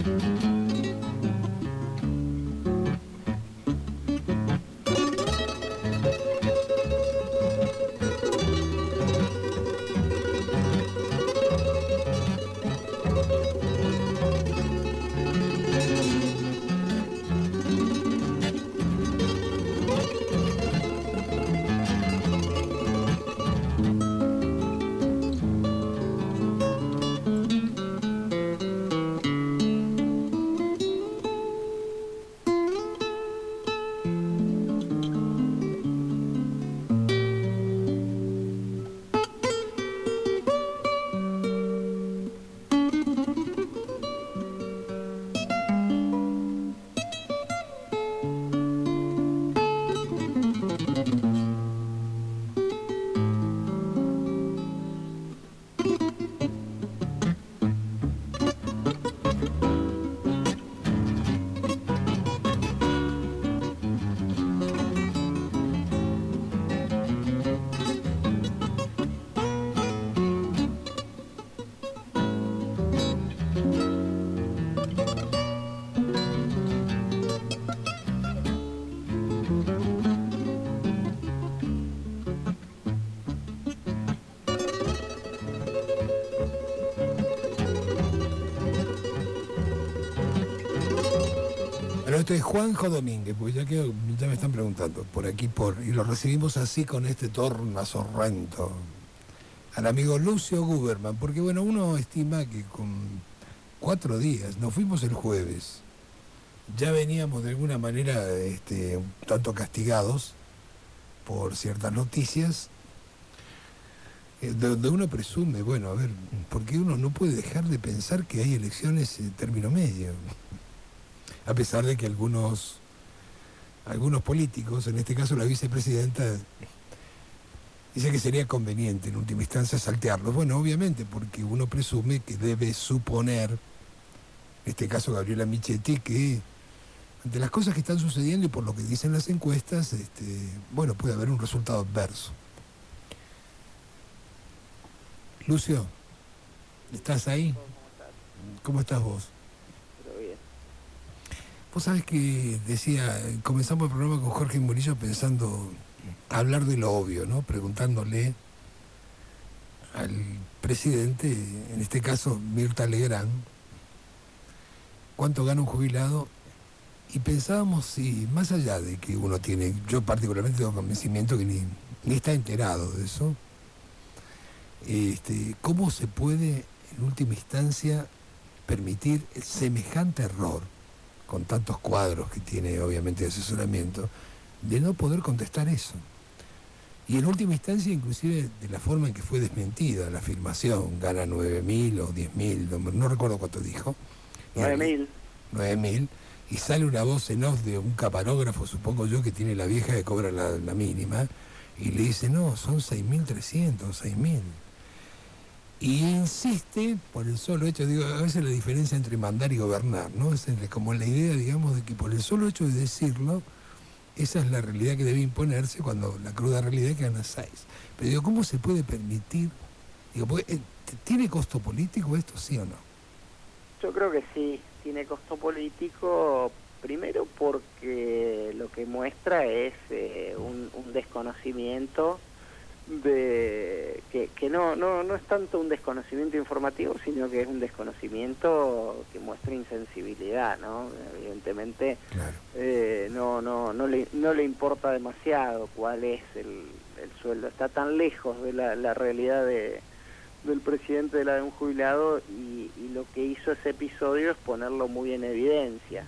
Pero esto es Juanjo Domínguez, porque ya me están preguntando por aquí, y lo recibimos así con este tornazo rento. Al amigo Lucio Guberman, porque bueno, uno estima que con 4 días, nos fuimos el jueves, ya veníamos de alguna manera un tanto castigados por ciertas noticias, donde uno presume, bueno, a ver, porque uno no puede dejar de pensar que hay elecciones en término medio. A pesar de que algunos políticos, en este caso la vicepresidenta, dice que sería conveniente en última instancia saltearlos. Bueno, obviamente, porque uno presume que debe suponer, en este caso Gabriela Michetti, que ante las cosas que están sucediendo y por lo que dicen las encuestas, bueno, puede haber un resultado adverso. Lucio, ¿estás ahí? ¿Cómo estás vos? Vos sabés que comenzamos el programa con Jorge Murillo pensando hablar de lo obvio, ¿no? Preguntándole al presidente, en este caso Mirta Legrand, cuánto gana un jubilado, y pensábamos si, más allá de que uno tiene, yo particularmente tengo convencimiento que ni está enterado de eso, ¿cómo se puede en última instancia permitir semejante error, con tantos cuadros que tiene obviamente de asesoramiento, de no poder contestar eso? Y en última instancia, inclusive de la forma en que fue desmentida la afirmación, gana 9.000 o 10.000, no recuerdo cuánto dijo. 9.000. 9.000, y sale una voz en off de un camarógrafo, supongo yo, que tiene la vieja que cobra la mínima, y le dice, no, son 6.300, 6.000. Y insiste por el solo hecho, digo, a veces la diferencia entre mandar y gobernar, ¿no? Es como la idea, digamos, de que por el solo hecho de decirlo, esa es la realidad que debe imponerse, cuando la cruda realidad es que gana 6. Pero digo, ¿cómo se puede permitir? Digo, ¿tiene costo político esto, sí o no? Yo creo que sí, tiene costo político, primero porque lo que muestra es un desconocimiento de que no es tanto un desconocimiento informativo, sino que es un desconocimiento que muestra insensibilidad, ¿no? Evidentemente, claro. No le importa demasiado cuál es el sueldo, está tan lejos de la realidad del presidente de la de un jubilado, y lo que hizo ese episodio es ponerlo muy en evidencia,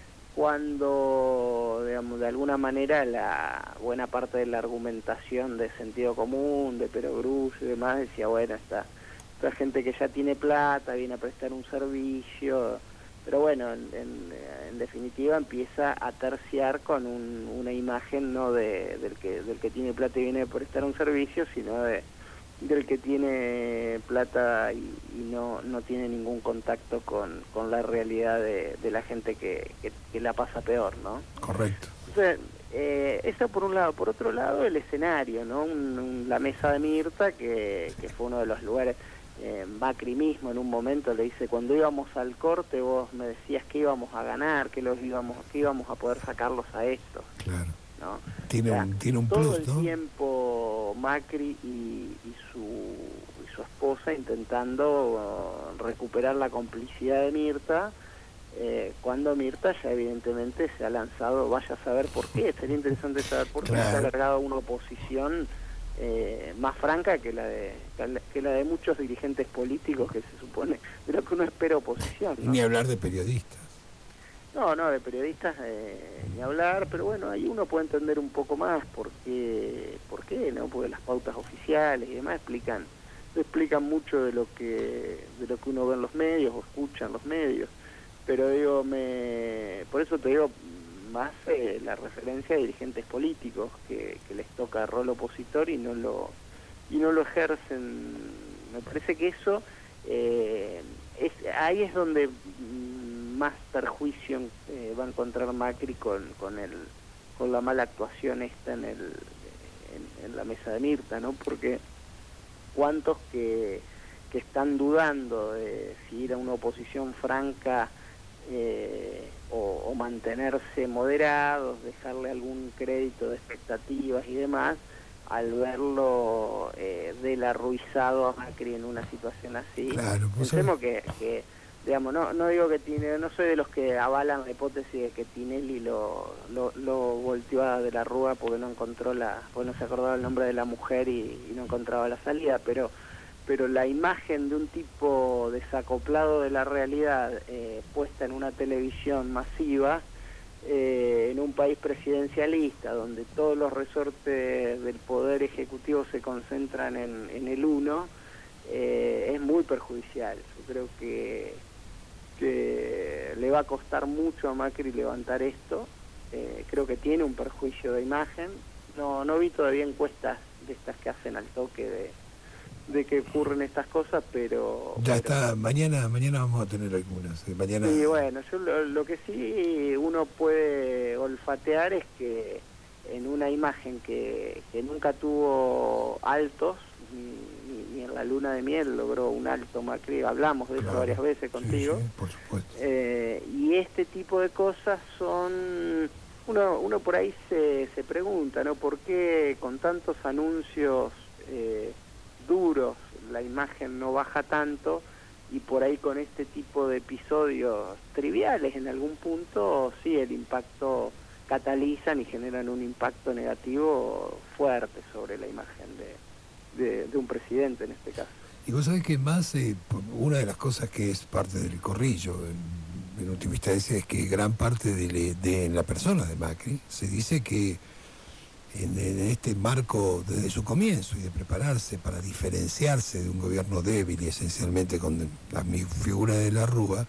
cuando, digamos, de alguna manera la buena parte de la argumentación de sentido común, de Perogrullo y demás, decía, bueno, esta gente que ya tiene plata viene a prestar un servicio, pero bueno, en definitiva empieza a terciar con una imagen no del que tiene plata y viene a prestar un servicio, sino del que tiene plata y no tiene ningún contacto con la realidad de la gente que la pasa peor, ¿no? Correcto. Entonces, eso por un lado. Por otro lado, el escenario, ¿no? La mesa de Mirta, que fue uno de los lugares. Macri mismo en un momento le dice, cuando íbamos al corte vos me decías que íbamos a ganar, que íbamos a poder sacarlos a estos. Claro. ¿No? Tiene un todo plus, el ¿no? tiempo Macri y su esposa intentando recuperar la complicidad de Mirta, cuando Mirta ya evidentemente se ha lanzado, vaya a saber por qué, sería interesante saber por qué se ha alargado una oposición más franca que la de muchos dirigentes políticos, que se supone de lo que uno espera oposición, ¿no? Ni hablar de periodistas. No, de periodistas ni hablar, pero bueno, ahí uno puede entender un poco más por qué, ¿no? Porque las pautas oficiales y demás explican mucho de lo que uno ve en los medios o escucha en los medios. Pero digo, por eso te digo más la referencia a dirigentes políticos que les toca rol opositor y no lo ejercen. Me parece que eso ahí es donde más perjuicio va a encontrar Macri con la mala actuación esta en la mesa de Mirta, ¿no? Porque cuántos que están dudando de si ir a una oposición franca o mantenerse moderados, dejarle algún crédito de expectativas y demás, al verlo del arruizado a Macri en una situación así. Claro, pensemos que digamos, no digo que Tinelli, no soy de los que avalan la hipótesis de que Tinelli lo volteó de la Rúa porque no se acordaba el nombre de la mujer y no encontraba la salida, pero la imagen de un tipo desacoplado de la realidad puesta en una televisión masiva en un país presidencialista donde todos los resortes del poder ejecutivo se concentran en el uno, es muy perjudicial. Yo creo que le va a costar mucho a Macri levantar esto. Creo que tiene un perjuicio de imagen. No vi todavía encuestas de estas que hacen al toque de que ocurren estas cosas, pero está, mañana vamos a tener algunas. Mañana. Sí, bueno, yo lo que sí uno puede olfatear es que en una imagen que nunca tuvo altos, ni en la luna de miel logró un alto Macri, hablamos de eso varias veces contigo. Sí, por supuesto. Y este tipo de cosas son... Uno por ahí se pregunta, ¿no? ¿Por qué con tantos anuncios duros la imagen no baja tanto y por ahí con este tipo de episodios triviales en algún punto sí el impacto catalizan y generan un impacto negativo fuerte sobre la imagen de un presidente en este caso? Y vos sabés que más, una de las cosas que es parte del corrillo en última instancia es que gran parte de la persona de Macri se dice que en este marco desde su comienzo y de prepararse para diferenciarse de un gobierno débil y esencialmente con la figura de la Rúa,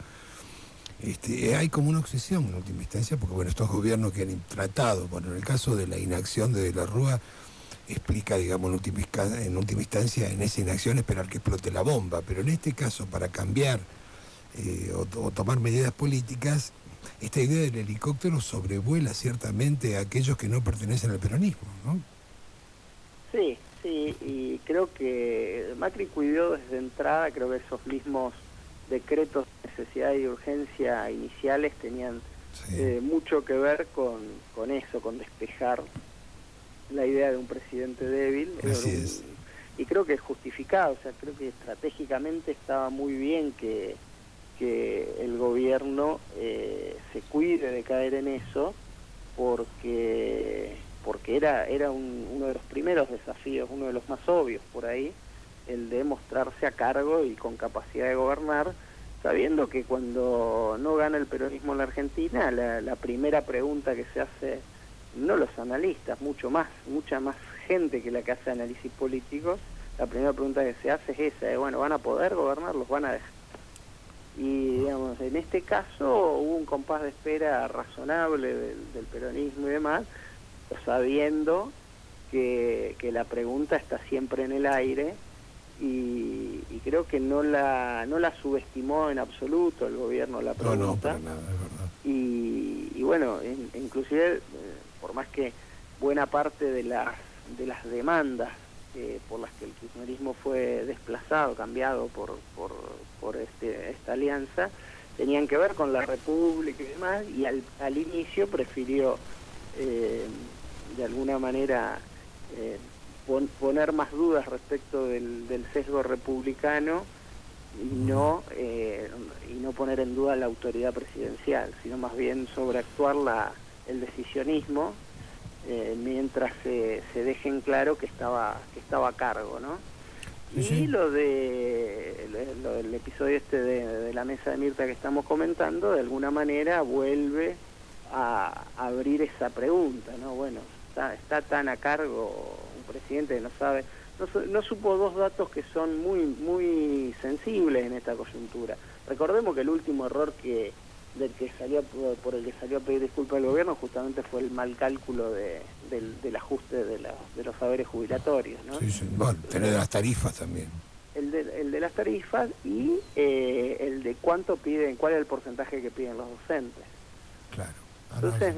hay como una obsesión en última instancia, porque bueno, estos gobiernos que han tratado, bueno, en el caso de la inacción de la Rúa, explica, digamos, en última instancia, en esa inacción esperar que explote la bomba, pero en este caso, para cambiar o tomar medidas políticas, esta idea del helicóptero sobrevuela ciertamente a aquellos que no pertenecen al peronismo, ¿no? Sí, y creo que Macri cuidó desde entrada, creo que esos mismos decretos de necesidad y urgencia iniciales tenían mucho que ver con eso, con despejar la idea de un presidente débil. Y creo que es justificado, o sea, creo que estratégicamente estaba muy bien que el gobierno se cuide de caer en eso, porque era uno de los primeros desafíos, uno de los más obvios por ahí, el de mostrarse a cargo y con capacidad de gobernar, sabiendo que cuando no gana el peronismo en la Argentina, la primera pregunta que se hace, no los analistas, mucha más gente que la que hace análisis políticos, la primera pregunta que se hace es esa, bueno, ¿van a poder gobernar? ¿Los van a dejar? Y digamos, en este caso hubo un compás de espera razonable del peronismo y demás, sabiendo que la pregunta está siempre en el aire y creo que no la subestimó en absoluto el gobierno la pregunta. No, para nada, es verdad. Y bueno, inclusive por más que buena parte de las demandas por las que el kirchnerismo fue desplazado, cambiado por esta alianza, tenían que ver con la República y demás, y al inicio prefirió de alguna manera poner más dudas respecto del sesgo republicano y no poner en duda la autoridad presidencial, sino más bien sobreactuar el decisionismo, mientras se dejen claro que estaba a cargo, ¿no? Y lo del episodio de la mesa de Mirta que estamos comentando, de alguna manera vuelve a abrir esa pregunta, ¿no? Bueno, está tan a cargo un presidente que no sabe, no supo dos datos que son muy sensibles en esta coyuntura. Recordemos que el último error por el que salió a pedir disculpas al gobierno justamente fue el mal cálculo del ajuste de los saberes jubilatorios, ¿no? Sí, bueno, tener las tarifas también. El de las tarifas y el de cuál es el porcentaje que piden los docentes. Claro. Entonces,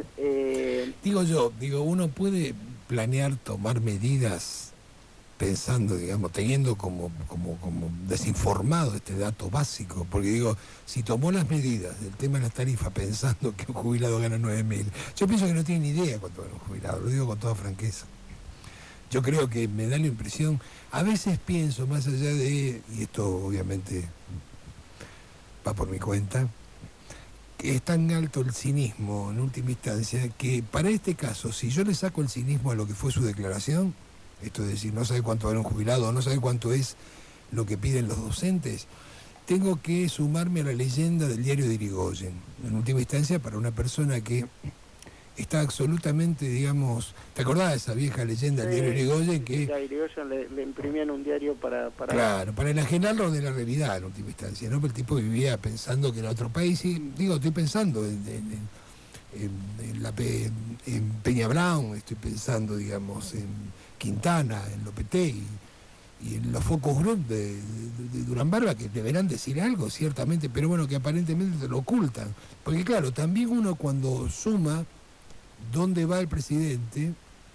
uno puede planear tomar medidas pensando, digamos, teniendo como desinformado este dato básico, porque si tomó las medidas del tema de las tarifas pensando que un jubilado gana 9.000, yo pienso que no tiene ni idea cuánto gana un jubilado, lo digo con toda franqueza. Yo creo que me da la impresión, a veces pienso, más allá de, y esto obviamente va por mi cuenta, que es tan alto el cinismo en última instancia, que para este caso, si yo le saco el cinismo a lo que fue su declaración, esto es decir, no sabe cuánto gana un jubilado, no sabe cuánto es lo que piden los docentes, tengo que sumarme a la leyenda del diario de Irigoyen. En última instancia, para una persona que está absolutamente, digamos, ¿te acordás de esa vieja leyenda del diario de Irigoyen? Que a Irigoyen le imprimían un diario para... Claro, para enajenarlo de la realidad en última instancia, ¿no? Pero el tipo vivía pensando que era otro país, y estoy pensando en Peña Brown, estoy pensando, digamos, en Quintana, en Lopetegui y en los focus group de Durán Barba, que deberán decir algo, ciertamente, pero bueno, que aparentemente te lo ocultan. Porque claro, también uno cuando suma dónde va el presidente,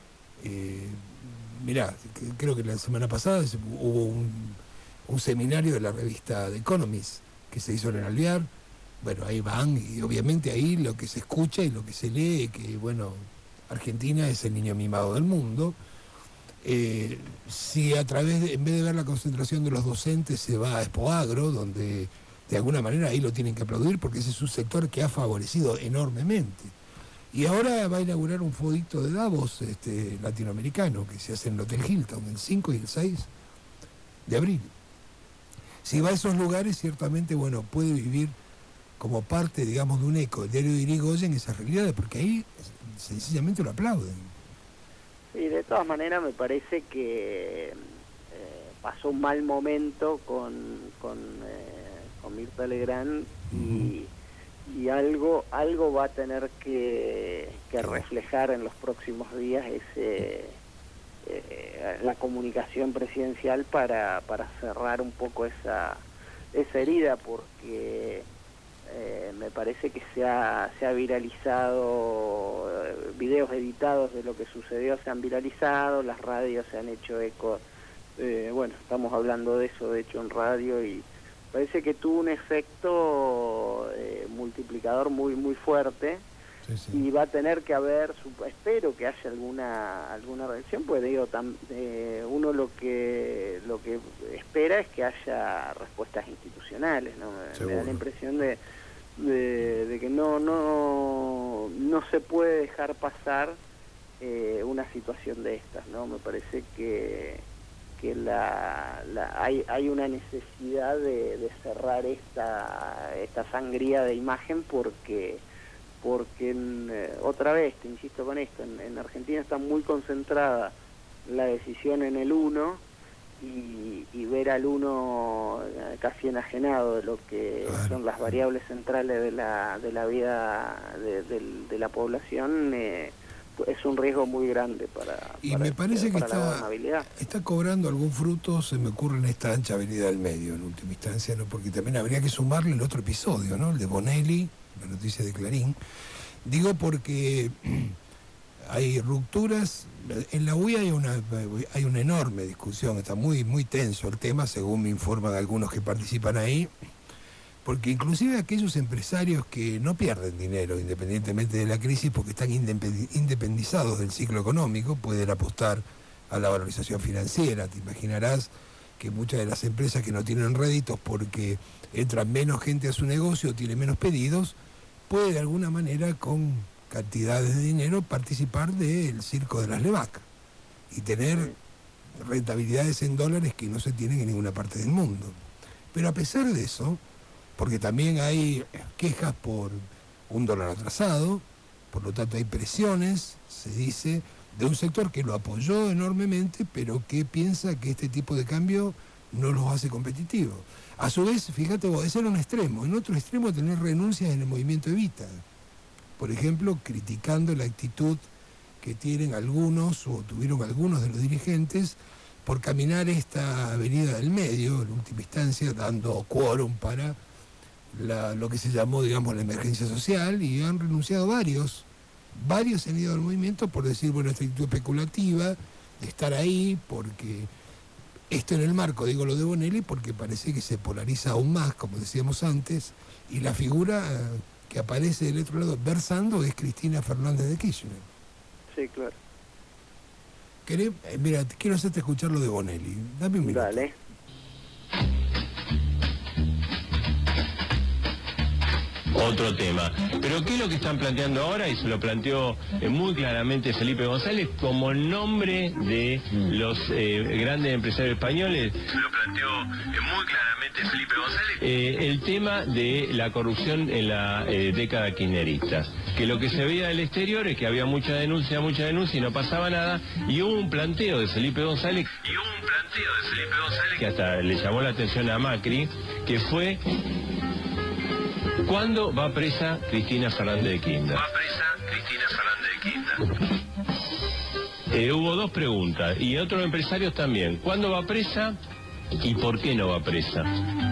mirá, creo que la semana pasada hubo un seminario de la revista The Economist que se hizo en el Alvear. Bueno, ahí van, y obviamente ahí lo que se escucha y lo que se lee, que bueno, Argentina es el niño mimado del mundo. Si a través en vez de ver la concentración de los docentes se va a Expoagro, donde de alguna manera ahí lo tienen que aplaudir, porque ese es un sector que ha favorecido enormemente. Y ahora va a inaugurar un fodito de Davos latinoamericano, que se hace en el Hotel Hilton, el 5 y el 6 de abril. Si va a esos lugares, ciertamente, bueno, puede vivir como parte, digamos, de un eco del diario de Irigoyen esas realidades, porque ahí sencillamente lo aplauden. Sí, de todas maneras me parece que pasó un mal momento con Mirta Legrand y algo va a tener que reflejar en los próximos días la comunicación presidencial para cerrar un poco esa herida, porque me parece que se ha viralizado, videos editados de lo que sucedió se han viralizado, las radios se han hecho eco, bueno, estamos hablando de eso de hecho en radio, y parece que tuvo un efecto multiplicador muy fuerte. Sí. Y va a tener que haber, espero que haya alguna reacción, pues digo, uno lo que espera es que haya respuestas institucionales, ¿no? Me da la impresión de que no se puede dejar pasar una situación de estas, ¿no? Me parece que hay una necesidad de cerrar esta sangría de imagen, porque otra vez, te insisto con esto, en Argentina está muy concentrada la decisión en el uno, y ver al uno casi enajenado de lo que son las variables centrales de la vida de la población es un riesgo muy grande para me parece que la gobernabilidad. Está cobrando algún fruto, se me ocurre, en esta ancha avenida del medio, en última instancia, ¿no? Porque también habría que sumarle el otro episodio, ¿no? El de Bonelli, la noticia de Clarín. Digo porque hay rupturas. En la UI hay una enorme discusión, está muy, muy tenso el tema, según me informan algunos que participan ahí, porque inclusive aquellos empresarios que no pierden dinero independientemente de la crisis porque están independizados del ciclo económico, pueden apostar a la valorización financiera. Te imaginarás que muchas de las empresas que no tienen réditos porque entra menos gente a su negocio, tiene menos pedidos, puede de alguna manera con cantidades de dinero participar del circo de las LEVAC y tener rentabilidades en dólares que no se tienen en ninguna parte del mundo. Pero a pesar de eso, porque también hay quejas por un dólar atrasado, por lo tanto hay presiones, se dice, de un sector que lo apoyó enormemente, pero que piensa que este tipo de cambio no los hace competitivos. A su vez, fíjate vos, ese era un extremo. En otro extremo, tener renuncias en el movimiento Evita. Por ejemplo, criticando la actitud que tienen algunos, o tuvieron algunos de los dirigentes, por caminar esta avenida del medio, en última instancia, dando quórum para lo que se llamó, digamos, la emergencia social, y han renunciado varios. Varios han ido al movimiento por decir, bueno, esta actitud especulativa, de estar ahí, porque esto en el marco, digo lo de Bonelli, porque parece que se polariza aún más, como decíamos antes, y la figura que aparece del otro lado versando es Cristina Fernández de Kirchner. Sí, claro. Mira, quiero hacerte escuchar lo de Bonelli. Dame un minuto. Dale. Otro tema. Pero ¿qué es lo que están planteando ahora? Y se lo planteó muy claramente Felipe González como nombre de los grandes empresarios españoles. Se lo planteó muy claramente Felipe González. El tema de la corrupción en la década kirchnerista. Que lo que se veía del exterior es que había mucha denuncia y no pasaba nada. Y hubo un planteo de Felipe González. Que hasta le llamó la atención a Macri, que fue: ¿cuándo va presa Cristina Fernández de Kirchner? Hubo dos preguntas, y otros empresarios también. ¿Cuándo va presa y por qué no va presa?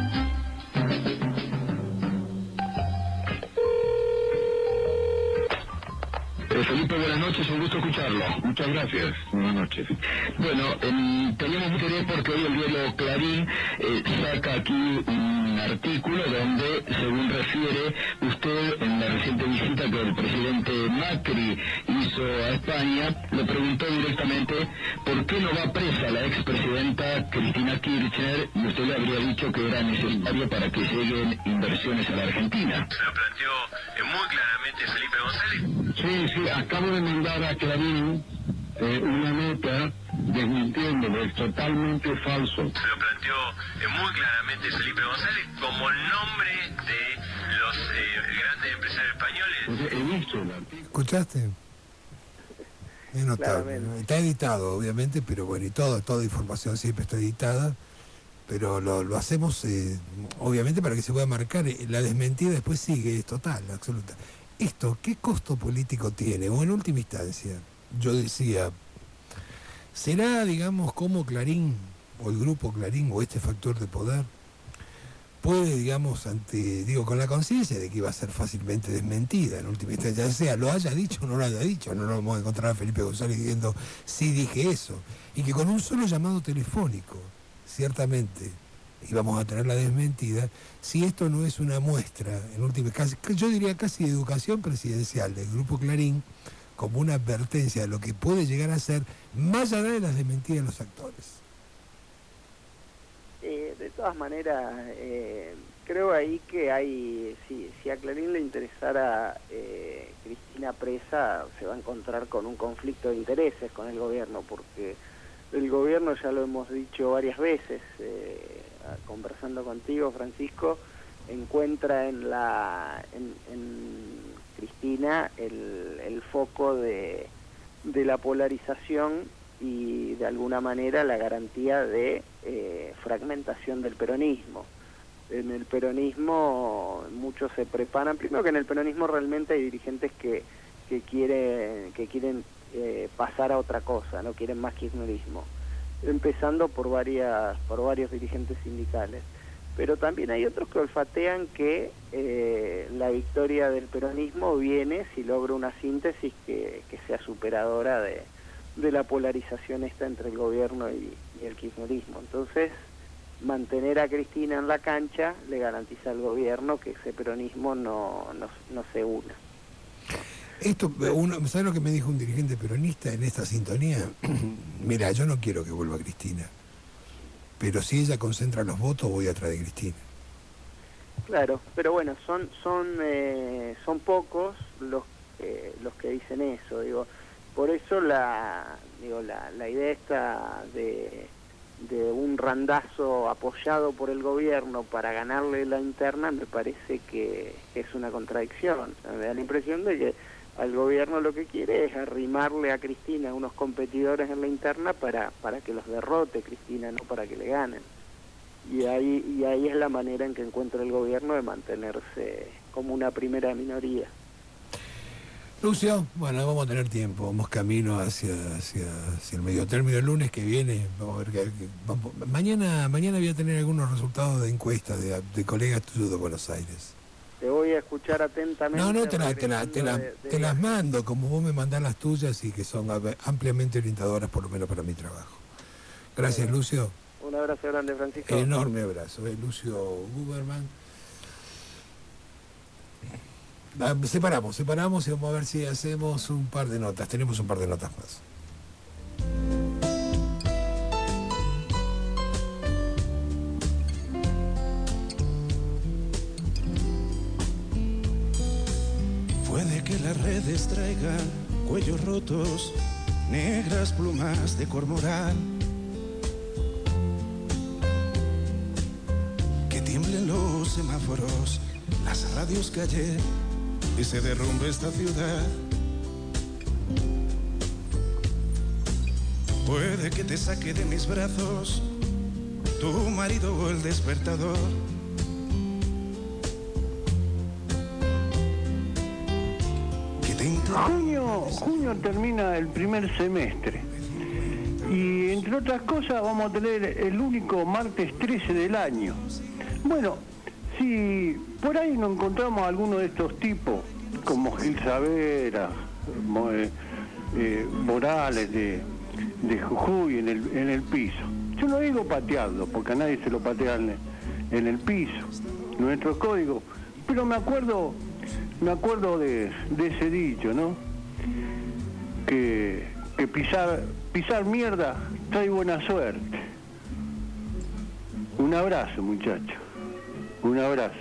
Felipe, buenas noches, un gusto escucharlo. Muchas gracias. Buenas noches. Bueno, teníamos mucho interés porque hoy el diario Clarín saca aquí un artículo donde, según refiere usted, en la reciente visita que el presidente Macri hizo a España, le preguntó directamente por qué no va presa la expresidenta Cristina Kirchner, y usted le habría dicho que era necesario para que lleguen inversiones a la Argentina. Se lo planteó muy claramente Felipe González. Sí, acabo de mandar a Clarín una nota desmintiéndolo, es totalmente falso. Se lo planteó muy claramente Felipe González como nombre de los grandes empresarios españoles. He visto el artículo. ¿Escuchaste? Es notable, ¿no? Está editado, obviamente, pero bueno, y toda información siempre está editada, pero lo hacemos, obviamente, para que se pueda marcar. La desmentida después sigue, es total, absoluta. Esto, ¿qué costo político tiene? O en última instancia, yo decía, ¿será, digamos, como Clarín, o el grupo Clarín, o este factor de poder, puede, digamos, con la conciencia de que iba a ser fácilmente desmentida, en última instancia, ya sea lo haya dicho o no lo haya dicho, no lo vamos a encontrar a Felipe González diciendo, sí dije eso, y que con un solo llamado telefónico, ciertamente, íbamos a tener la desmentida, si esto no es una muestra, en última, yo diría casi de educación presidencial del Grupo Clarín, como una advertencia de lo que puede llegar a ser, más allá de las desmentidas de los actores. De todas maneras, creo ahí que hay, si a Clarín le interesara Cristina presa, se va a encontrar con un conflicto de intereses con el gobierno, porque el gobierno, ya lo hemos dicho varias veces, conversando contigo, Francisco, encuentra en Cristina el foco de la polarización y de alguna manera la garantía de fragmentación del peronismo. En el peronismo muchos se preparan, primero que en el peronismo realmente hay dirigentes que quieren pasar a otra cosa, no quieren más kirchnerismo, empezando por varios dirigentes sindicales. pero también hay otros que olfatean que la victoria del peronismo viene si logra una síntesis que sea superadora de la polarización esta entre el gobierno y el kirchnerismo. Entonces, mantener a Cristina en la cancha le garantiza al gobierno que ese peronismo no se una. Esto, ¿sabes lo que me dijo un dirigente peronista en esta sintonía? Mira, yo no quiero que vuelva Cristina, pero si ella concentra los votos, voy atrás de Cristina. Claro, pero bueno, son pocos los que dicen eso, digo. Por eso la idea esta de un randazo apoyado por el gobierno para ganarle la interna me parece que es una contradicción. Me da la impresión de que al gobierno lo que quiere es arrimarle a Cristina unos competidores en la interna para que los derrote Cristina, no para que le ganen. Y ahí es la manera en que encuentra el gobierno de mantenerse como una primera minoría. Lucio, bueno, vamos a tener tiempo, vamos camino hacia el medio término. El lunes que viene, vamos a ver mañana voy a tener algunos resultados de encuestas de colegas tuyos de Buenos Aires. Te voy a escuchar atentamente. No, te las mando, como vos me mandás las tuyas y que son ampliamente orientadoras, por lo menos para mi trabajo. Gracias, Lucio. Un abrazo grande, Francisco. Enorme abrazo. Lucio Guberman. Separamos y vamos a ver si hacemos un par de notas. Tenemos un par de notas más. Puede que las redes traigan cuellos rotos, negras plumas de cormorán, que tiemblen los semáforos, las radios que ayer y se derrumbe esta ciudad. Puede que te saque de mis brazos tu marido o el despertador. Junio termina el primer semestre y entre otras cosas vamos a tener el único martes 13 del año. Bueno, si por ahí nos encontramos a alguno de estos tipos, como Gil Saavedra, Morales de Jujuy en el piso. Yo no digo patearlo, porque a nadie se lo patean en el piso, nuestro código, pero me acuerdo de ese dicho, ¿no? Que pisar mierda trae buena suerte. Un abrazo, muchachos. Un abrazo.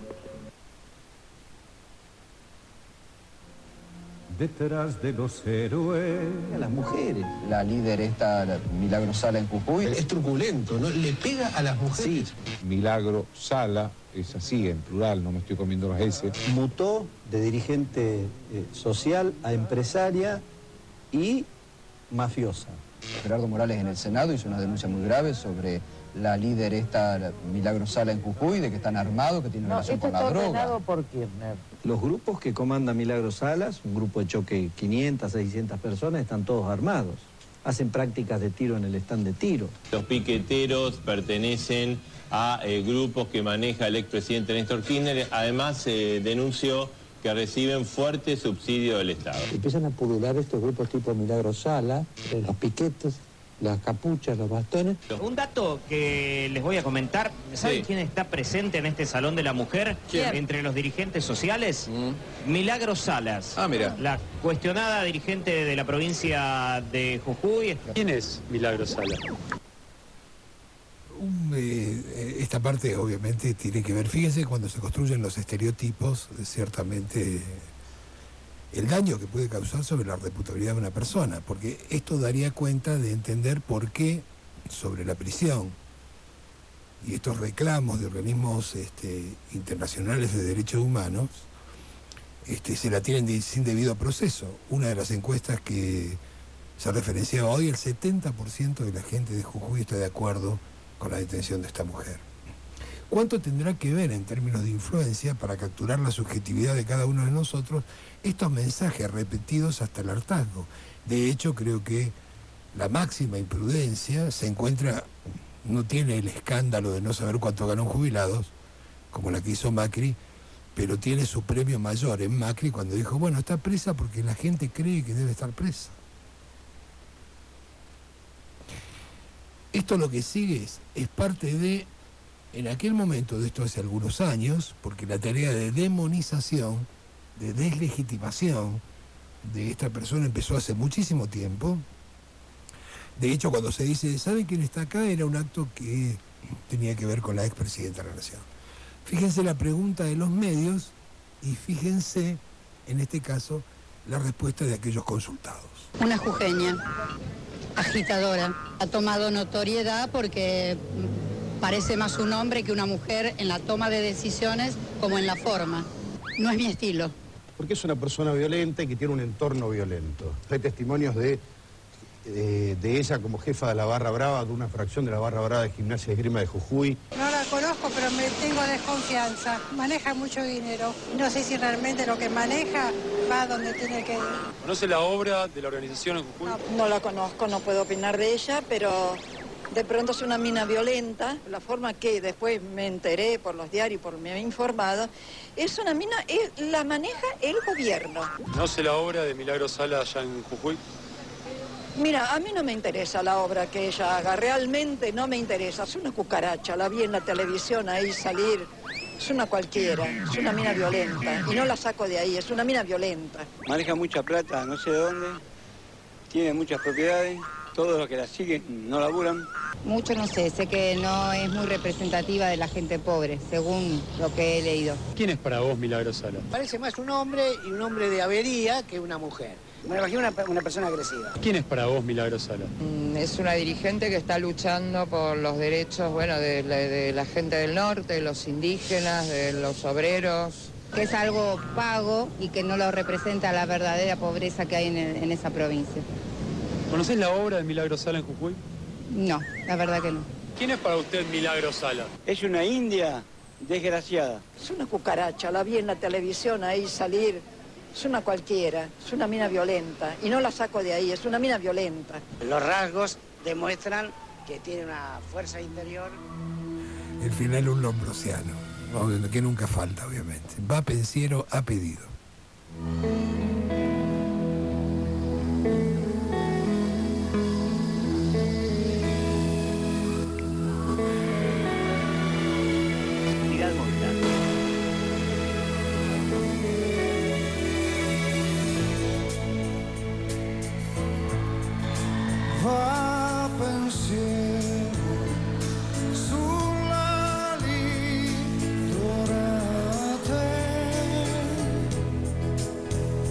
Detrás de los héroes. A las mujeres. La líder esta, Milagro Sala en Jujuy. Es truculento, ¿no? Le pega a las mujeres. Sí. Milagro Sala, es así, en plural, no me estoy comiendo las S. Mutó de dirigente social a empresaria y mafiosa. Gerardo Morales en el Senado hizo una denuncia muy grave sobre la líder esta, Milagro Sala en Jujuy, de que están armados, que tienen relación con la droga. ¿Por Kirchner? Los grupos que comanda Milagro Salas, un grupo de choque 500, 600 personas, están todos armados. Hacen prácticas de tiro en el stand de tiro. Los piqueteros pertenecen a grupos que maneja el expresidente Néstor Kirchner. Además, denunció que reciben fuerte subsidio del Estado. Empiezan a pulular estos grupos tipo Milagro Sala, los piquetes, las capuchas, los bastones. Un dato que les voy a comentar, ¿saben quién está presente en este Salón de la Mujer? ¿Quién? Entre los dirigentes sociales, Milagro Salas. Ah, mira. La cuestionada dirigente de la provincia de Jujuy. ¿Quién es Milagro Salas? Esta parte obviamente tiene que ver, fíjense, cuando se construyen los estereotipos, ciertamente el daño que puede causar sobre la reputabilidad de una persona, porque esto daría cuenta de entender por qué sobre la prisión y estos reclamos de organismos internacionales de derechos humanos se la tienen sin debido proceso. Una de las encuestas que se referenciaba hoy, el 70% de la gente de Jujuy está de acuerdo con la detención de esta mujer. ¿Cuánto tendrá que ver en términos de influencia para capturar la subjetividad de cada uno de nosotros estos mensajes repetidos hasta el hartazgo? De hecho, creo que la máxima imprudencia se encuentra no tiene el escándalo de no saber cuánto ganan jubilados, como la que hizo Macri, pero tiene su premio mayor en Macri cuando dijo, bueno, está presa porque la gente cree que debe estar presa. Esto lo que sigue es parte de, en aquel momento, de esto hace algunos años, porque la tarea de demonización, de deslegitimación de esta persona empezó hace muchísimo tiempo. De hecho, cuando se dice, ¿saben quién está acá? Era un acto que tenía que ver con la expresidenta de la Nación. Fíjense la pregunta de los medios y fíjense, en este caso, la respuesta de aquellos consultados. Una jujeña, agitadora. Ha tomado notoriedad porque parece más un hombre que una mujer en la toma de decisiones como en la forma. No es mi estilo. Porque es una persona violenta y que tiene un entorno violento. Hay testimonios de ella como jefa de la Barra Brava, de una fracción de la Barra Brava de Gimnasia y Esgrima de Jujuy. No la conozco, pero me tengo desconfianza. Maneja mucho dinero. No sé si realmente lo que maneja va donde tiene que ir. ¿Conoce la obra de la organización en Jujuy? No la conozco, no puedo opinar de ella, pero de pronto es una mina violenta. La forma que después me enteré por los diarios, por me he informado, es una mina, la maneja el gobierno. ¿Conoce la obra de Milagro Sala allá en Jujuy? Mira, a mí no me interesa la obra que ella haga, realmente no me interesa. Es una cucaracha, la vi en la televisión ahí salir, es una cualquiera, es una mina violenta. Y no la saco de ahí, es una mina violenta. Maneja mucha plata, no sé de dónde, tiene muchas propiedades, todos los que la siguen no laburan. Mucho no sé que no es muy representativa de la gente pobre, según lo que he leído. ¿Quién es para vos Milagro Sala? Parece más un hombre y un hombre de avería que una mujer. Me imagino una persona agresiva. ¿Quién es para vos Milagro Sala? Es una dirigente que está luchando por los derechos, bueno, de la gente del norte, de los indígenas, de los obreros. Que es algo pago y que no lo representa la verdadera pobreza que hay en esa provincia. ¿Conocés la obra de Milagro Sala en Jujuy? No, la verdad que no. ¿Quién es para usted Milagro Sala? Es una india desgraciada. Es una cucaracha, la vi en la televisión ahí salir. Es una cualquiera, es una mina violenta. Y no la saco de ahí, es una mina violenta. Los rasgos demuestran que tiene una fuerza interior. El final un lombrosiano, que nunca falta, obviamente. Va pensiero a pedido. Va pensiero sulla litorate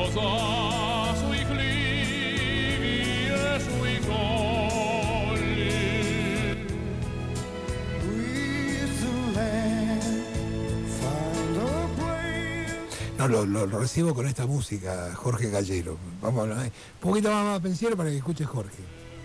rosa sui clivi e sui colli. No, lo recibo con esta música, Jorge Gallero. Vamos a hablar un poquito más pensiero para que escuches Jorge.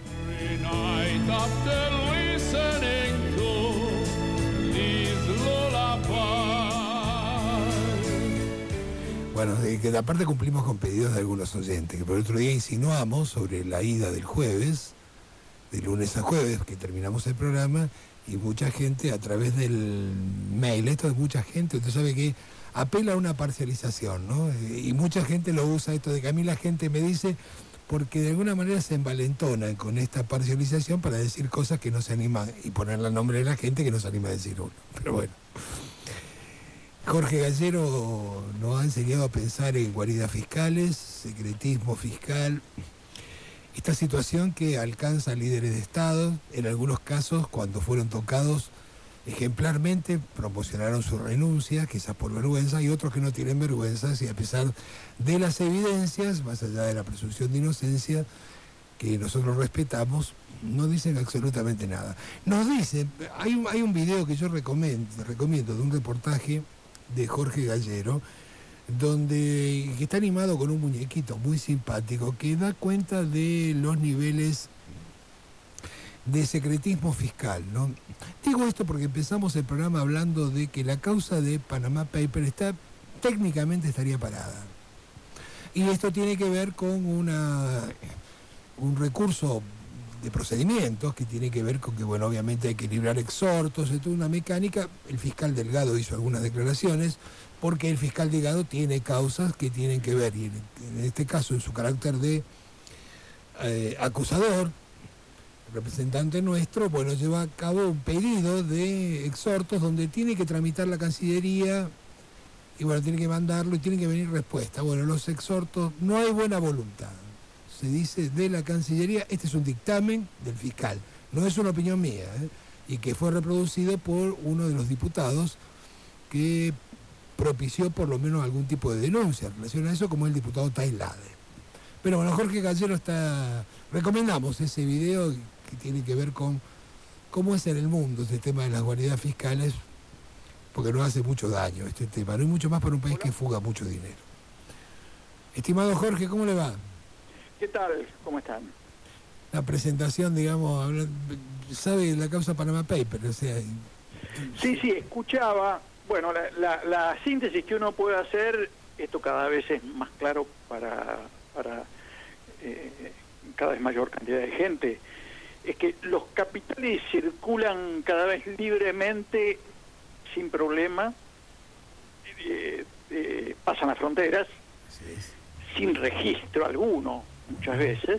Bueno, que aparte cumplimos con pedidos de algunos oyentes, que por el otro día insinuamos sobre la ida del jueves, de lunes a jueves, que terminamos el programa, y mucha gente a través del mail, esto es mucha gente, usted sabe que apela a una parcialización, ¿no? Y mucha gente lo usa esto de que a mí la gente me dice, porque de alguna manera se envalentonan con esta parcialización para decir cosas que no se animan y ponerle el nombre de la gente que no se anima a decir uno. Pero bueno. Jorge Gallero nos ha enseñado a pensar en guaridas fiscales, secretismo fiscal, esta situación que alcanza a líderes de Estado, en algunos casos cuando fueron tocados ejemplarmente promocionaron su renuncia, quizás por vergüenza, y otros que no tienen vergüenza y a pesar de las evidencias, más allá de la presunción de inocencia, que nosotros respetamos, no dicen absolutamente nada. Nos dicen, hay un video que yo recomiendo de un reportaje de Jorge Gallero, que está animado con un muñequito muy simpático que da cuenta de los niveles de secretismo fiscal, ¿no? Digo esto porque empezamos el programa hablando de que la causa de Panama Papers técnicamente estaría parada. Y esto tiene que ver con un recurso de procedimientos que tiene que ver con que, bueno, obviamente hay que librar exhortos, es toda una mecánica. El fiscal Delgado hizo algunas declaraciones porque el fiscal Delgado tiene causas que tienen que ver, y en este caso en su carácter de acusador, representante nuestro, bueno, lleva a cabo un pedido de exhortos donde tiene que tramitar la Cancillería y bueno, tiene que mandarlo y tiene que venir respuesta. Bueno, los exhortos, no hay buena voluntad, se dice de la Cancillería. Este es un dictamen del fiscal, no es una opinión mía, y que fue reproducido por uno de los diputados que propició por lo menos algún tipo de denuncia en relación a eso, como el diputado Tailade. Pero bueno, Jorge Gallero recomendamos ese video que tiene que ver con cómo es en el mundo este tema de las guaridas fiscales, porque nos hace mucho daño este tema, no hay mucho más para un país que fuga mucho dinero. Estimado Jorge, ¿cómo le va? ¿Qué tal? ¿Cómo están? La presentación, digamos, sabe la causa Panama Papers, o sea... Sí, escuchaba. Bueno, la síntesis que uno puede hacer, esto cada vez es más claro para cada vez mayor cantidad de gente, es que los capitales circulan cada vez libremente, sin problema, pasan las fronteras, sin registro alguno, muchas veces,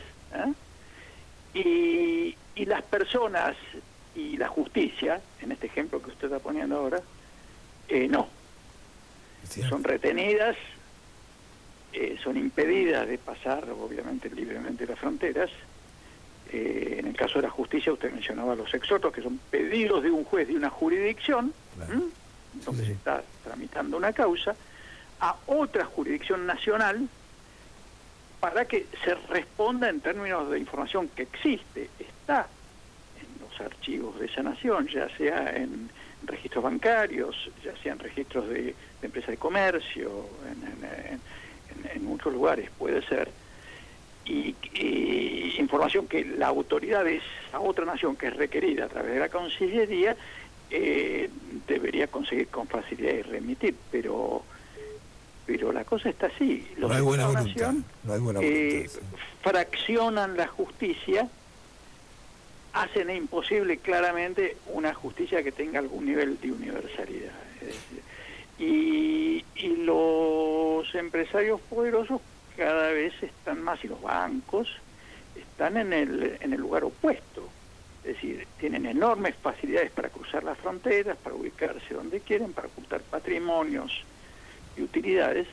y las personas y la justicia, en este ejemplo que usted está poniendo ahora, no. Son retenidas, son impedidas de pasar, obviamente, libremente las fronteras. En el caso de la justicia, usted mencionaba los exhortos, que son pedidos de un juez de una jurisdicción, donde se está tramitando una causa, a otra jurisdicción nacional para que se responda en términos de información que existe, está en los archivos de esa nación, ya sea en registros bancarios, ya sea en registros de empresas de comercio, en muchos lugares puede ser, y información que la autoridad de esa otra nación que es requerida a través de la Cancillería debería conseguir con facilidad y remitir, pero la cosa está así. Los no hay buena voluntad, fraccionan la justicia, hacen imposible claramente una justicia que tenga algún nivel de universalidad. Es decir, y los empresarios poderosos cada vez están más, y los bancos están en el lugar opuesto. Es decir, tienen enormes facilidades para cruzar las fronteras, para ubicarse donde quieren, para ocultar patrimonios y utilidades,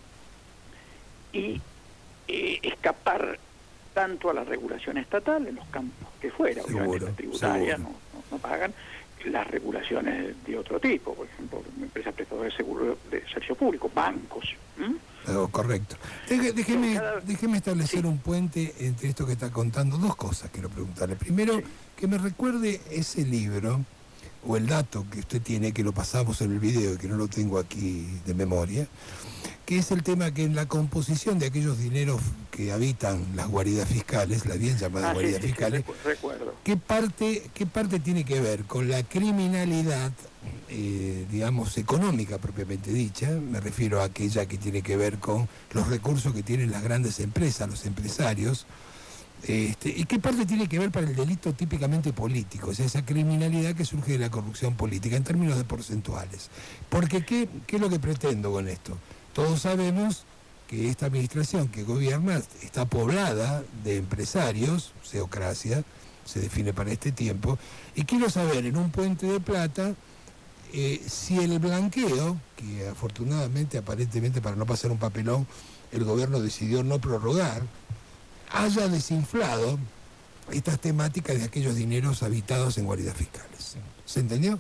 y escapar tanto a la regulación estatal en los campos que fuera, obviamente la tributaria no pagan, las regulaciones de otro tipo, por ejemplo, empresas prestadoras de seguro de servicio público, bancos, Correcto. Déjeme establecer un puente entre esto que está contando. Dos cosas quiero preguntarle. Primero, que me recuerde ese libro, o el dato que usted tiene, que lo pasamos en el video, que no lo tengo aquí de memoria, que es el tema que en la composición de aquellos dineros que habitan las guaridas fiscales, las bien llamadas guaridas fiscales, recuerdo. ¿Qué parte tiene que ver con la criminalidad, digamos, económica propiamente dicha? Me refiero a aquella que tiene que ver con los recursos que tienen las grandes empresas, los empresarios, y qué parte tiene que ver para el delito típicamente político, o sea, esa criminalidad que surge de la corrupción política, en términos de porcentuales. Porque, ¿qué es lo que pretendo con esto? Todos sabemos que esta administración que gobierna está poblada de empresarios, pseudocracia, se define para este tiempo, y quiero saber, en un puente de plata, si el blanqueo, que afortunadamente, aparentemente, para no pasar un papelón, el gobierno decidió no prorrogar, haya desinflado estas temáticas de aquellos dineros habitados en guaridas fiscales. ¿Se entendió?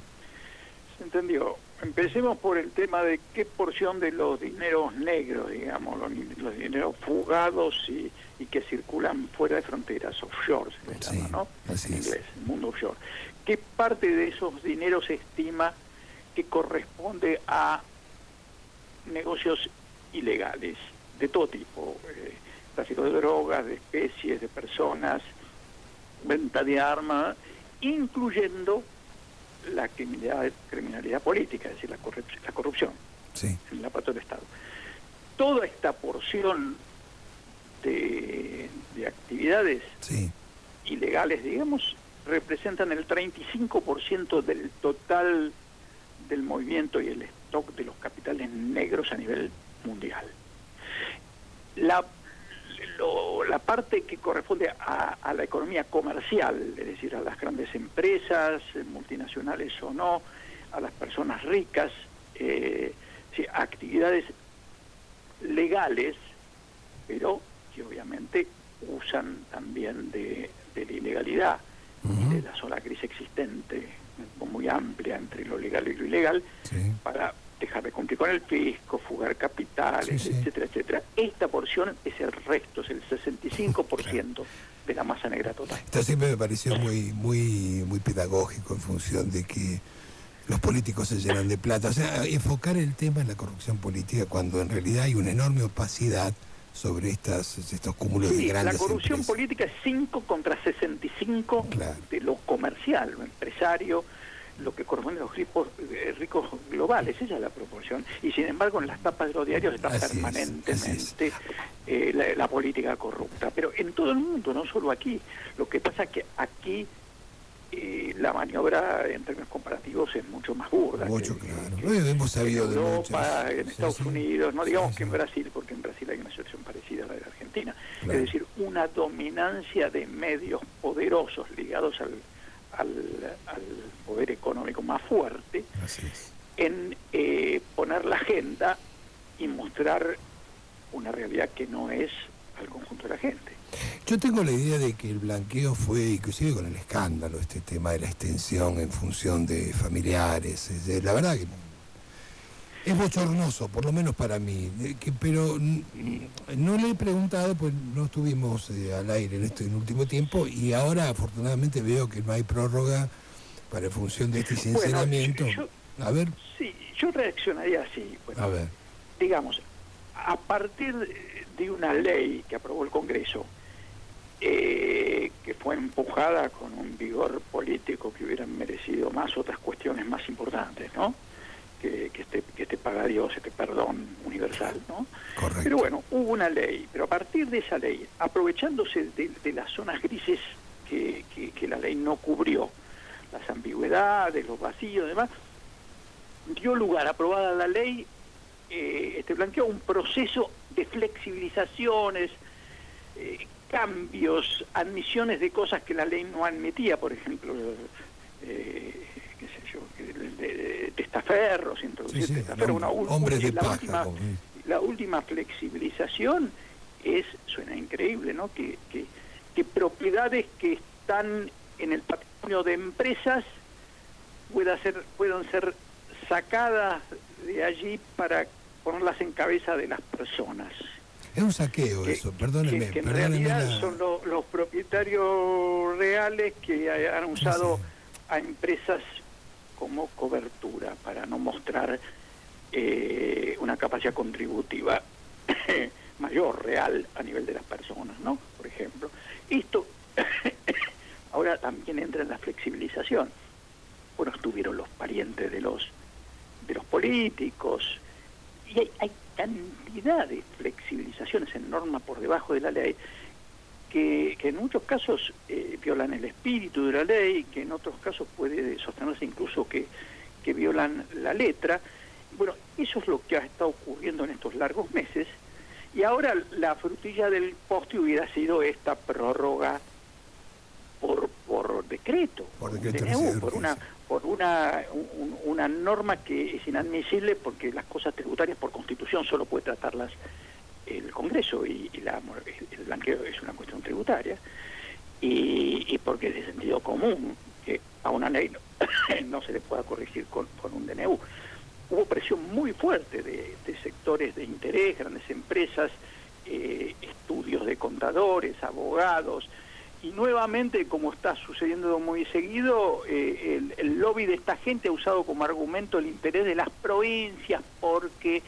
Se entendió. Empecemos por el tema de qué porción de los dineros negros, digamos, los dineros fugados y que circulan fuera de fronteras, offshore se les llama, ¿no? Así en inglés, el mundo offshore. ¿Qué parte de esos dineros se estima que corresponde a negocios ilegales de todo tipo? Tráfico de drogas, de especies, de personas, venta de armas, incluyendo la criminalidad política, es decir, la corrupción en el aparato del Estado. Toda esta porción de actividades ilegales, digamos, representan el 35% del total del movimiento y el stock de los capitales negros a nivel mundial. La parte que corresponde a la economía comercial, es decir, a las grandes empresas, multinacionales o no, a las personas ricas, actividades legales, pero que obviamente usan también de la ilegalidad, de la sola crisis existente, muy amplia entre lo legal y lo ilegal, para dejar de cumplir con el fisco, fugar capitales, etcétera, etcétera. Esta porción es el resto, es el 65% de la masa negra total. Esto siempre me pareció muy pedagógico, en función de que los políticos se llenan de plata. O sea, enfocar el tema en la corrupción política cuando en realidad hay una enorme opacidad sobre estos cúmulos de grandes la corrupción empresas. política es 5 contra 65 de lo comercial, lo empresario, lo que corresponde a los ricos globales. Esa es la proporción. Y sin embargo, en las tapas de los diarios está permanentemente la política corrupta. Pero en todo el mundo, no solo aquí. Lo que pasa es que aquí la maniobra en términos comparativos es mucho más burda. Hemos sabido en Europa, en Estados sí. Unidos, no digamos que en Brasil, porque en Brasil hay una situación parecida a la de Argentina. Claro. Es decir, una dominancia de medios poderosos ligados al poder económico más fuerte en poner la agenda y mostrar una realidad que no es al conjunto de la gente. Yo tengo la idea de que el blanqueo fue, inclusive con el escándalo, este tema de la extensión en función de familiares, la verdad que es bochornoso, por lo menos para mí, pero no le he preguntado, pues no estuvimos al aire en el último tiempo, y ahora afortunadamente veo que no hay prórroga para en función de este sinceramiento. A ver. Sí, yo reaccionaría así. Bueno, a ver. Digamos, a partir de una ley que aprobó el Congreso, que fue empujada con un vigor político que hubieran merecido más otras cuestiones más importantes, ¿no? Que este paga Dios, este perdón universal, ¿no? Correcto. Pero bueno, hubo una ley, pero a partir de esa ley, aprovechándose de las zonas grises que la ley no cubrió, las ambigüedades, los vacíos y demás, dio lugar, aprobada la ley, blanqueó un proceso de flexibilizaciones, cambios, admisiones de cosas que la ley no admitía, por ejemplo, testaferros, introducir testaferros, la última flexibilización suena increíble, ¿no? Que propiedades que están en el patrimonio de empresas puedan ser sacadas de allí para ponerlas en cabeza de las personas. Es un saqueo eso, perdóneme. Que en realidad son los propietarios reales que han usado a empresas como cobertura para no mostrar una capacidad contributiva mayor, real, a nivel de las personas, ¿no? Por ejemplo. Esto ahora también entra en la flexibilización. Bueno, estuvieron los parientes de los políticos, y hay cantidad de flexibilizaciones en norma por debajo de la ley que en muchos casos violan el espíritu de la ley, que en otros casos puede sostenerse incluso que violan la letra. Bueno, eso es lo que ha estado ocurriendo en estos largos meses, y ahora la frutilla del postre hubiera sido esta prórroga por decreto, DNU, por una norma que es inadmisible, porque las cosas tributarias por Constitución solo puede tratarlas el Congreso, y el blanqueo es una cuestión tributaria, y porque es de sentido común que a una ley no se le pueda corregir con un DNU. Hubo presión muy fuerte de sectores de interés, grandes empresas, estudios de contadores, abogados, y nuevamente, como está sucediendo muy seguido, el lobby de esta gente ha usado como argumento el interés de las provincias porque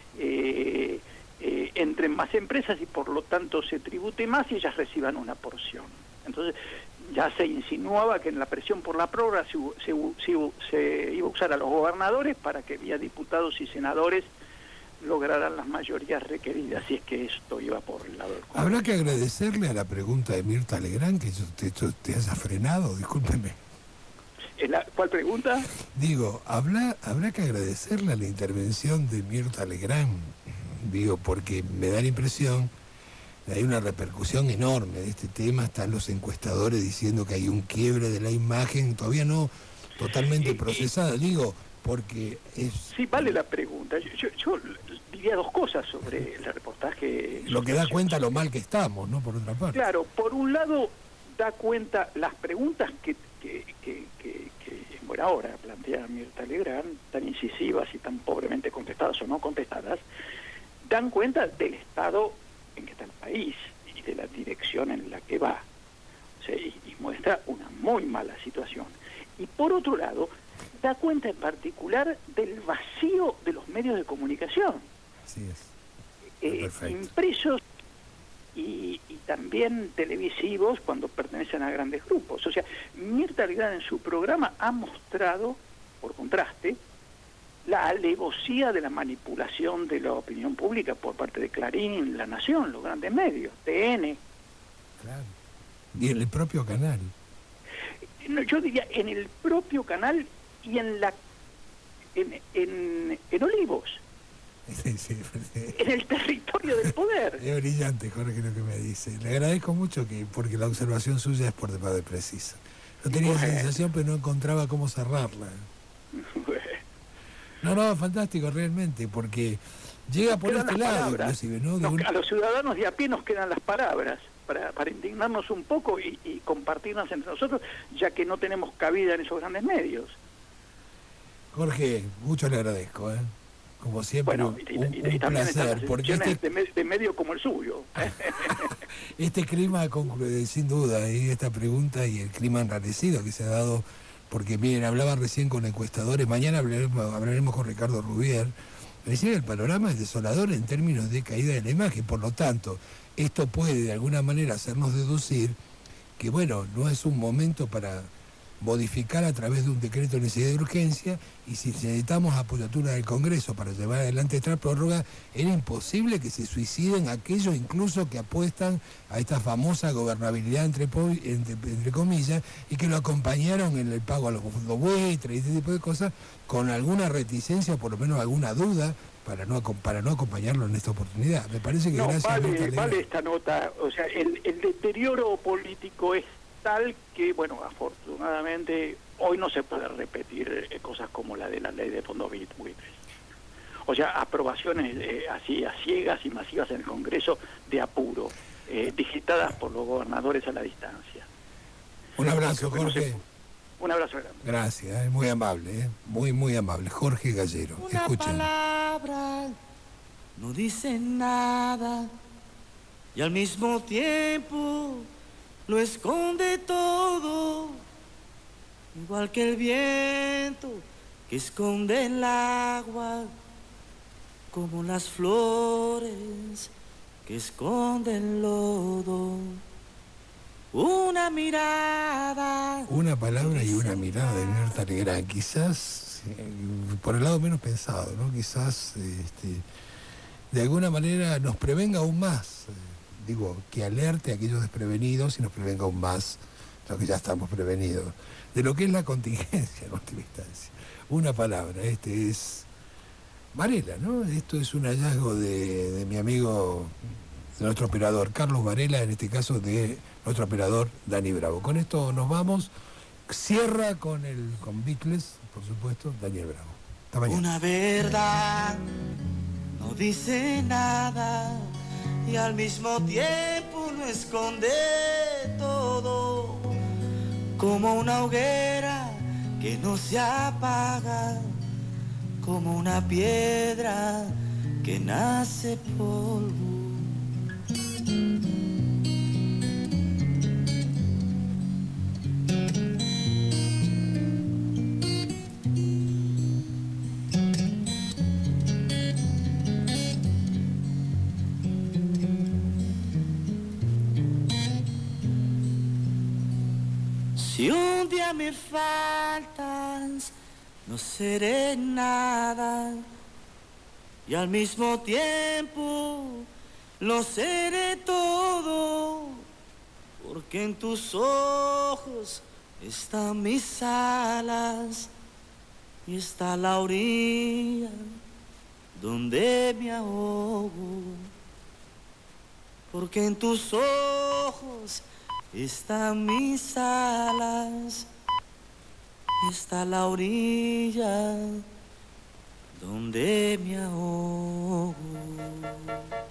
entren más empresas y por lo tanto se tribute más y ellas reciban una porción. Entonces ya se insinuaba que en la presión por la prórroga se iba a usar a los gobernadores para que vía diputados y senadores lograran las mayorías requeridas, si es que esto iba por el lado del Congreso. Habrá que agradecerle a la pregunta de Mirta Legrand que te haya frenado, discúlpeme. ¿Cuál pregunta? Digo, habrá que agradecerle a la intervención de Mirta Legrand, digo, porque me da la impresión hay una repercusión enorme de este tema. Están los encuestadores diciendo que hay un quiebre de la imagen, todavía no totalmente procesada, digo, porque es... Sí, vale la pregunta. Yo diría dos cosas sobre el reportaje. Lo que da cuenta lo mal que estamos, ¿no? Por otra parte. Claro, por un lado da cuenta las preguntas que en buena hora plantea Mirta Legrand, tan incisivas y tan pobremente contestadas o no contestadas, dan cuenta del estado en que está el país y de la dirección en la que va. O sea, y muestra una muy mala situación. Y por otro lado, da cuenta en particular del vacío de los medios de comunicación. Así es. Impresos y también televisivos cuando pertenecen a grandes grupos. O sea, Mirta Legrand en su programa ha mostrado, por contraste, la alevosía de la manipulación de la opinión pública por parte de Clarín, La Nación, los grandes medios, TN. Claro. Y en el propio canal. No, yo diría en el propio canal y en Olivos. Sí. En el territorio del poder. Es brillante, Jorge, lo que me dice. Le agradezco mucho porque la observación suya es por demás de precisa. No tenía esa sensación, pero no encontraba cómo cerrarla. No, fantástico, realmente, porque llega por este lado, inclusive, ¿no? A los ciudadanos de a pie nos quedan las palabras para indignarnos un poco y compartirnos entre nosotros, ya que no tenemos cabida en esos grandes medios. Jorge, mucho le agradezco, ¿eh? Como siempre, bueno, y también placer, porque de medio como el suyo. Este clima, sin duda, y esta pregunta y el clima enrarecido que se ha dado. Porque, miren, hablaba recién con encuestadores, mañana hablaremos con Ricardo Rubier. Recién el panorama es desolador en términos de caída de la imagen, por lo tanto, esto puede de alguna manera hacernos deducir que, bueno, no es un momento para modificar a través de un decreto de necesidad de urgencia, y si necesitamos apoyatura del Congreso para llevar adelante esta prórroga, era imposible que se suiciden aquellos incluso que apuestan a esta famosa gobernabilidad entre comillas, y que lo acompañaron en el pago a los buitres y este tipo de cosas, con alguna reticencia o por lo menos alguna duda para no acompañarlo en esta oportunidad. Me parece que vale esta nota. O sea, el deterioro político es tal que, bueno, afortunadamente hoy no se puede repetir cosas como la de la ley de fondos buitres. O sea, aprobaciones así a ciegas y masivas en el Congreso de apuro, digitadas por los gobernadores a la distancia. Un abrazo, Jorge. Un abrazo grande. Gracias, muy amable, muy amable. Jorge Gallero. Una palabra no dice nada y al mismo tiempo lo esconde todo, igual que el viento que esconde el agua, como las flores que esconden el lodo. Una mirada. Una palabra y una mirada de Mirta Legrand, quizás por el lado menos pensado, ¿no? Quizás de alguna manera nos prevenga aún más, digo, que alerte a aquellos desprevenidos y nos prevenga aún más los que ya estamos prevenidos, de lo que es la contingencia en última instancia. Una palabra, este es Varela, ¿no? Esto es un hallazgo de mi amigo, de nuestro operador Carlos Varela, en este caso de nuestro operador Dani Bravo. Con esto nos vamos. Cierra con Beatles, por supuesto, Daniel Bravo. Hasta mañana. Una verdad no dice nada y al mismo tiempo lo esconde todo, como una hoguera que no se apaga, como una piedra que nace polvo. Si un día me faltas, no seré nada y al mismo tiempo lo seré todo, porque en tus ojos están mis alas y está la orilla donde me ahogo, porque en tus ojos están mis alas, está la orilla donde me ahogo.